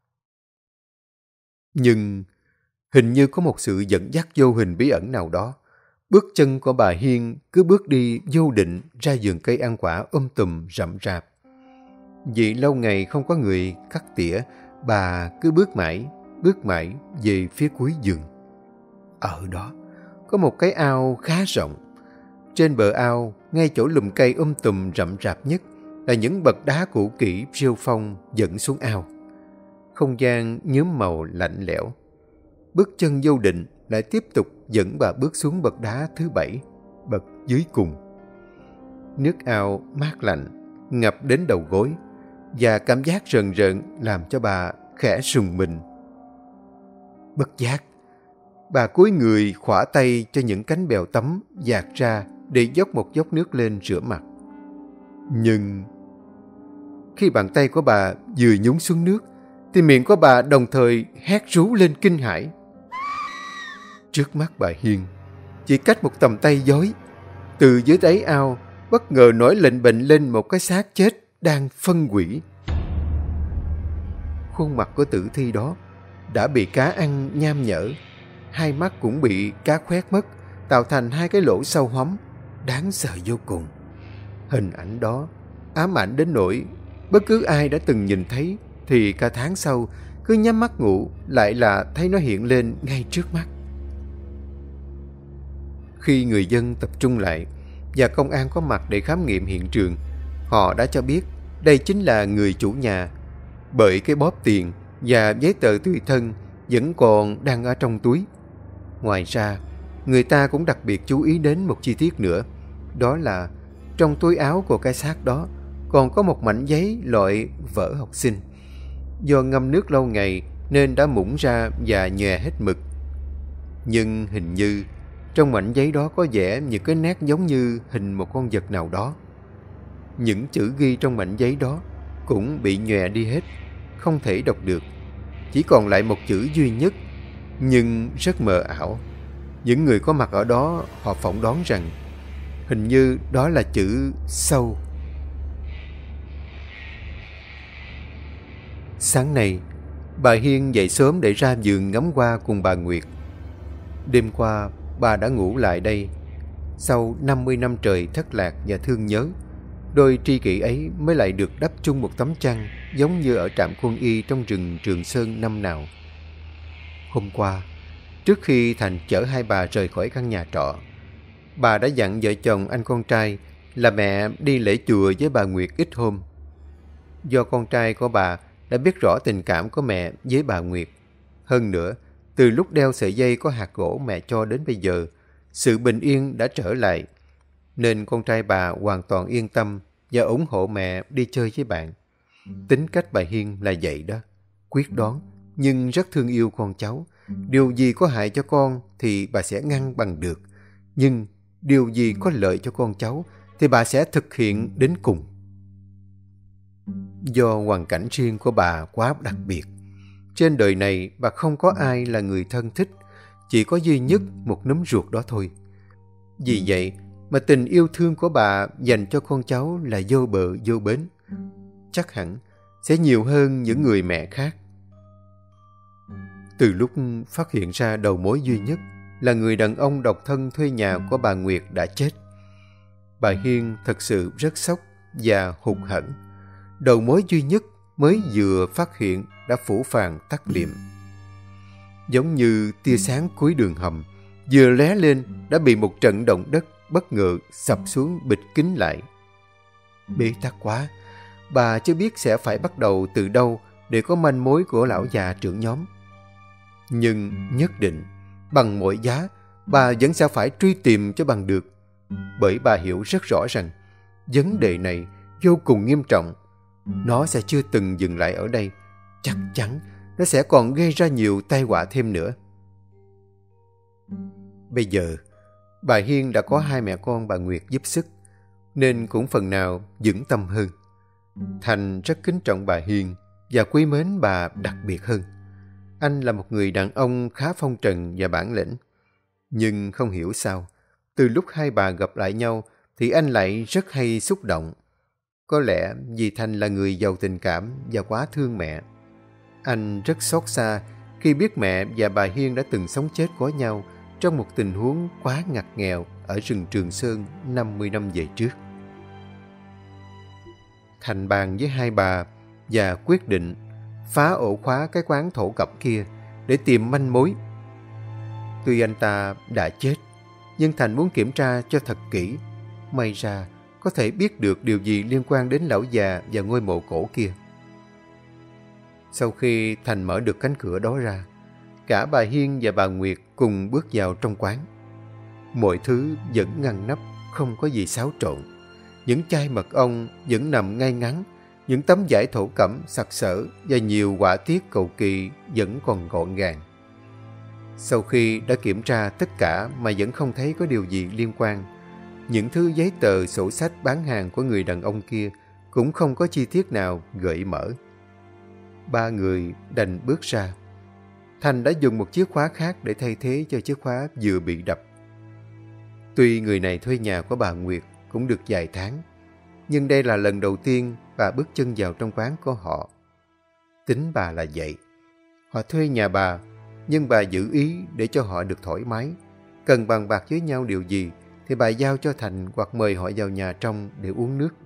Nhưng hình như có một sự dẫn dắt vô hình bí ẩn nào đó. Bước chân của bà Hiên cứ bước đi vô định ra vườn cây ăn quả tùm rậm rạp. Vì lâu ngày không có người cắt tỉa, bà cứ bước mãi về phía cuối vườn. Ở đó có một cái ao khá rộng. Trên bờ ao, ngay chỗ lùm cây tùm rậm rạp nhất, là những bậc đá cũ kỹ rêu phong dẫn xuống ao. Không gian nhuốm màu lạnh lẽo. Bước chân vô định lại tiếp tục dẫn bà bước xuống bậc đá thứ 7, bậc dưới cùng. Nước ao mát lạnh, ngập đến đầu gối, và cảm giác rờn rợn làm cho bà khẽ rùng mình. Bất giác, bà cúi người khỏa tay cho những cánh bèo tắm dạt ra để dốc một dốc nước lên rửa mặt. Nhưng khi bàn tay của bà vừa nhúng xuống nước, thì miệng của bà đồng thời hét rú lên kinh hãi. Trước mắt bà Hiên, chỉ cách một tầm tay vói, từ dưới đáy ao bất ngờ nổi lệnh bệnh lên một cái xác chết đang phân hủy. Khuôn mặt của tử thi đó đã bị cá ăn nham nhở, hai mắt cũng bị cá khoét mất, tạo thành hai cái lỗ sâu hoắm, đáng sợ vô cùng. Hình ảnh đó ám ảnh đến nỗi bất cứ ai đã từng nhìn thấy thì cả tháng sau cứ nhắm mắt ngủ lại là thấy nó hiện lên ngay trước mắt. Khi người dân tập trung lại và công an có mặt để khám nghiệm hiện trường, họ đã cho biết đây chính là người chủ nhà, bởi cái bóp tiền và giấy tờ tùy thân vẫn còn đang ở trong túi. Ngoài ra, người ta cũng đặc biệt chú ý đến một chi tiết nữa, đó là trong túi áo của cái xác đó còn có một mảnh giấy loại vở học sinh. Do ngâm nước lâu ngày nên đã mũng ra và nhòe hết mực. Nhưng hình như trong mảnh giấy đó có vẽ những cái nét giống như hình một con vật nào đó. Những chữ ghi trong mảnh giấy đó cũng bị nhòe đi hết, không thể đọc được. Chỉ còn lại một chữ duy nhất, nhưng rất mờ ảo. Những người có mặt ở đó họ phỏng đoán rằng hình như đó là chữ sâu. Sáng nay, bà Hiên dậy sớm để ra vườn ngắm hoa cùng bà Nguyệt. Đêm qua, bà đã ngủ lại đây. Sau 50 năm trời thất lạc và thương nhớ, đôi tri kỷ ấy mới lại được đắp chung một tấm chăn giống như ở trạm quân y trong rừng Trường Sơn năm nào. Hôm qua, trước khi Thành chở hai bà rời khỏi căn nhà trọ, bà đã dặn vợ chồng anh con trai là mẹ đi lễ chùa với bà Nguyệt ít hôm. Do con trai của bà đã biết rõ tình cảm của mẹ với bà Nguyệt. Hơn nữa, từ lúc đeo sợi dây có hạt gỗ mẹ cho đến bây giờ, sự bình yên đã trở lại, nên con trai bà hoàn toàn yên tâm và ủng hộ mẹ đi chơi với bạn. Tính cách bà Hiên là vậy đó, quyết đoán nhưng rất thương yêu con cháu. Điều gì có hại cho con thì bà sẽ ngăn bằng được, nhưng điều gì có lợi cho con cháu thì bà sẽ thực hiện đến cùng. Do hoàn cảnh riêng của bà quá đặc biệt, trên đời này bà không có ai là người thân thích, chỉ có duy nhất một nấm ruột đó thôi. Vì vậy mà tình yêu thương của bà dành cho con cháu là vô bờ vô bến, chắc hẳn sẽ nhiều hơn những người mẹ khác. Từ lúc phát hiện ra đầu mối duy nhất là người đàn ông độc thân thuê nhà của bà Nguyệt đã chết, bà Hiên thật sự rất sốc và hụt hẫng. Đầu mối duy nhất mới vừa phát hiện đã phủ phàng tắt liệm. Giống như tia sáng cuối đường hầm, vừa lóe lên đã bị một trận động đất bất ngờ sập xuống bịch kín lại. Bế tắc quá, bà chưa biết sẽ phải bắt đầu từ đâu để có manh mối của lão già trưởng nhóm. Nhưng nhất định, bằng mọi giá, bà vẫn sẽ phải truy tìm cho bằng được. Bởi bà hiểu rất rõ rằng vấn đề này vô cùng nghiêm trọng. Nó sẽ chưa từng dừng lại ở đây. Chắc chắn nó sẽ còn gây ra nhiều tai họa thêm nữa. Bây giờ, bà Hiên đã có hai mẹ con bà Nguyệt giúp sức, nên cũng phần nào vững tâm hơn. Thành rất kính trọng bà Hiên và quý mến bà đặc biệt hơn. Anh là một người đàn ông khá phong trần và bản lĩnh. Nhưng không hiểu sao, từ lúc hai bà gặp lại nhau thì anh lại rất hay xúc động. Có lẽ vì Thành là người giàu tình cảm và quá thương mẹ. Anh rất xót xa khi biết mẹ và bà Hiên đã từng sống chết có nhau trong một tình huống quá ngặt nghèo ở rừng Trường Sơn 50 năm về trước. Thành bàn với hai bà và quyết định phá ổ khóa cái quán thổ cẩm kia để tìm manh mối. Tuy anh ta đã chết, nhưng Thành muốn kiểm tra cho thật kỹ. May ra có thể biết được điều gì liên quan đến lão già và ngôi mộ cổ kia. Sau khi Thành mở được cánh cửa đó ra, cả bà Hiên và bà Nguyệt cùng bước vào trong quán. Mọi thứ vẫn ngăn nắp, không có gì xáo trộn. Những chai mật ong vẫn nằm ngay ngắn, những tấm vải thổ cẩm sặc sỡ và nhiều họa tiết cầu kỳ vẫn còn gọn gàng. Sau khi đã kiểm tra tất cả mà vẫn không thấy có điều gì liên quan, những thứ giấy tờ sổ sách bán hàng của người đàn ông kia cũng không có chi tiết nào gợi mở. Ba người đành bước ra. Thành đã dùng một chiếc khóa khác để thay thế cho chiếc khóa vừa bị đập. Tuy người này thuê nhà của bà Nguyệt cũng được vài tháng, nhưng đây là lần đầu tiên bà bước chân vào trong quán của họ. Tính bà là vậy. Họ thuê nhà bà, nhưng bà giữ ý để cho họ được thoải mái. Cần bàn bạc với nhau điều gì thì bà giao cho Thành hoặc mời họ vào nhà trong để uống nước.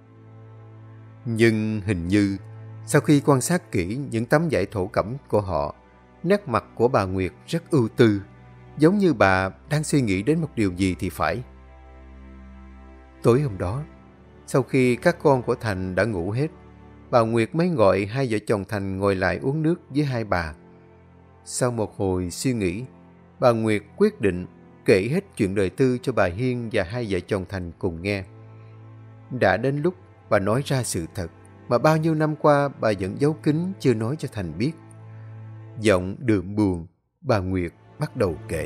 Nhưng hình như sau khi quan sát kỹ những tấm vải thổ cẩm của họ, nét mặt của bà Nguyệt rất ưu tư, giống như bà đang suy nghĩ đến một điều gì thì phải. Tối hôm đó, sau khi các con của Thành đã ngủ hết, bà Nguyệt mới gọi hai vợ chồng Thành ngồi lại uống nước với hai bà. Sau một hồi suy nghĩ, bà Nguyệt quyết định kể hết chuyện đời tư cho bà Hiên và hai vợ chồng Thành cùng nghe. Đã đến lúc bà nói ra sự thật mà bao nhiêu năm qua bà vẫn giấu kín chưa nói cho Thành biết. Giọng đượm buồn, bà Nguyệt bắt đầu kể.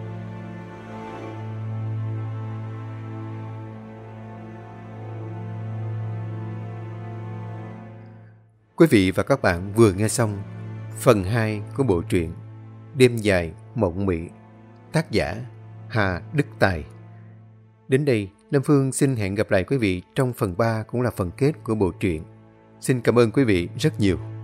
Quý vị và các bạn vừa nghe xong phần 2 của bộ truyện Đêm dài mộng mị, tác giả Hà Đức Tài. Đến đây, Lâm Phương xin hẹn gặp lại quý vị trong phần 3 cũng là phần kết của bộ truyện. Xin cảm ơn quý vị rất nhiều.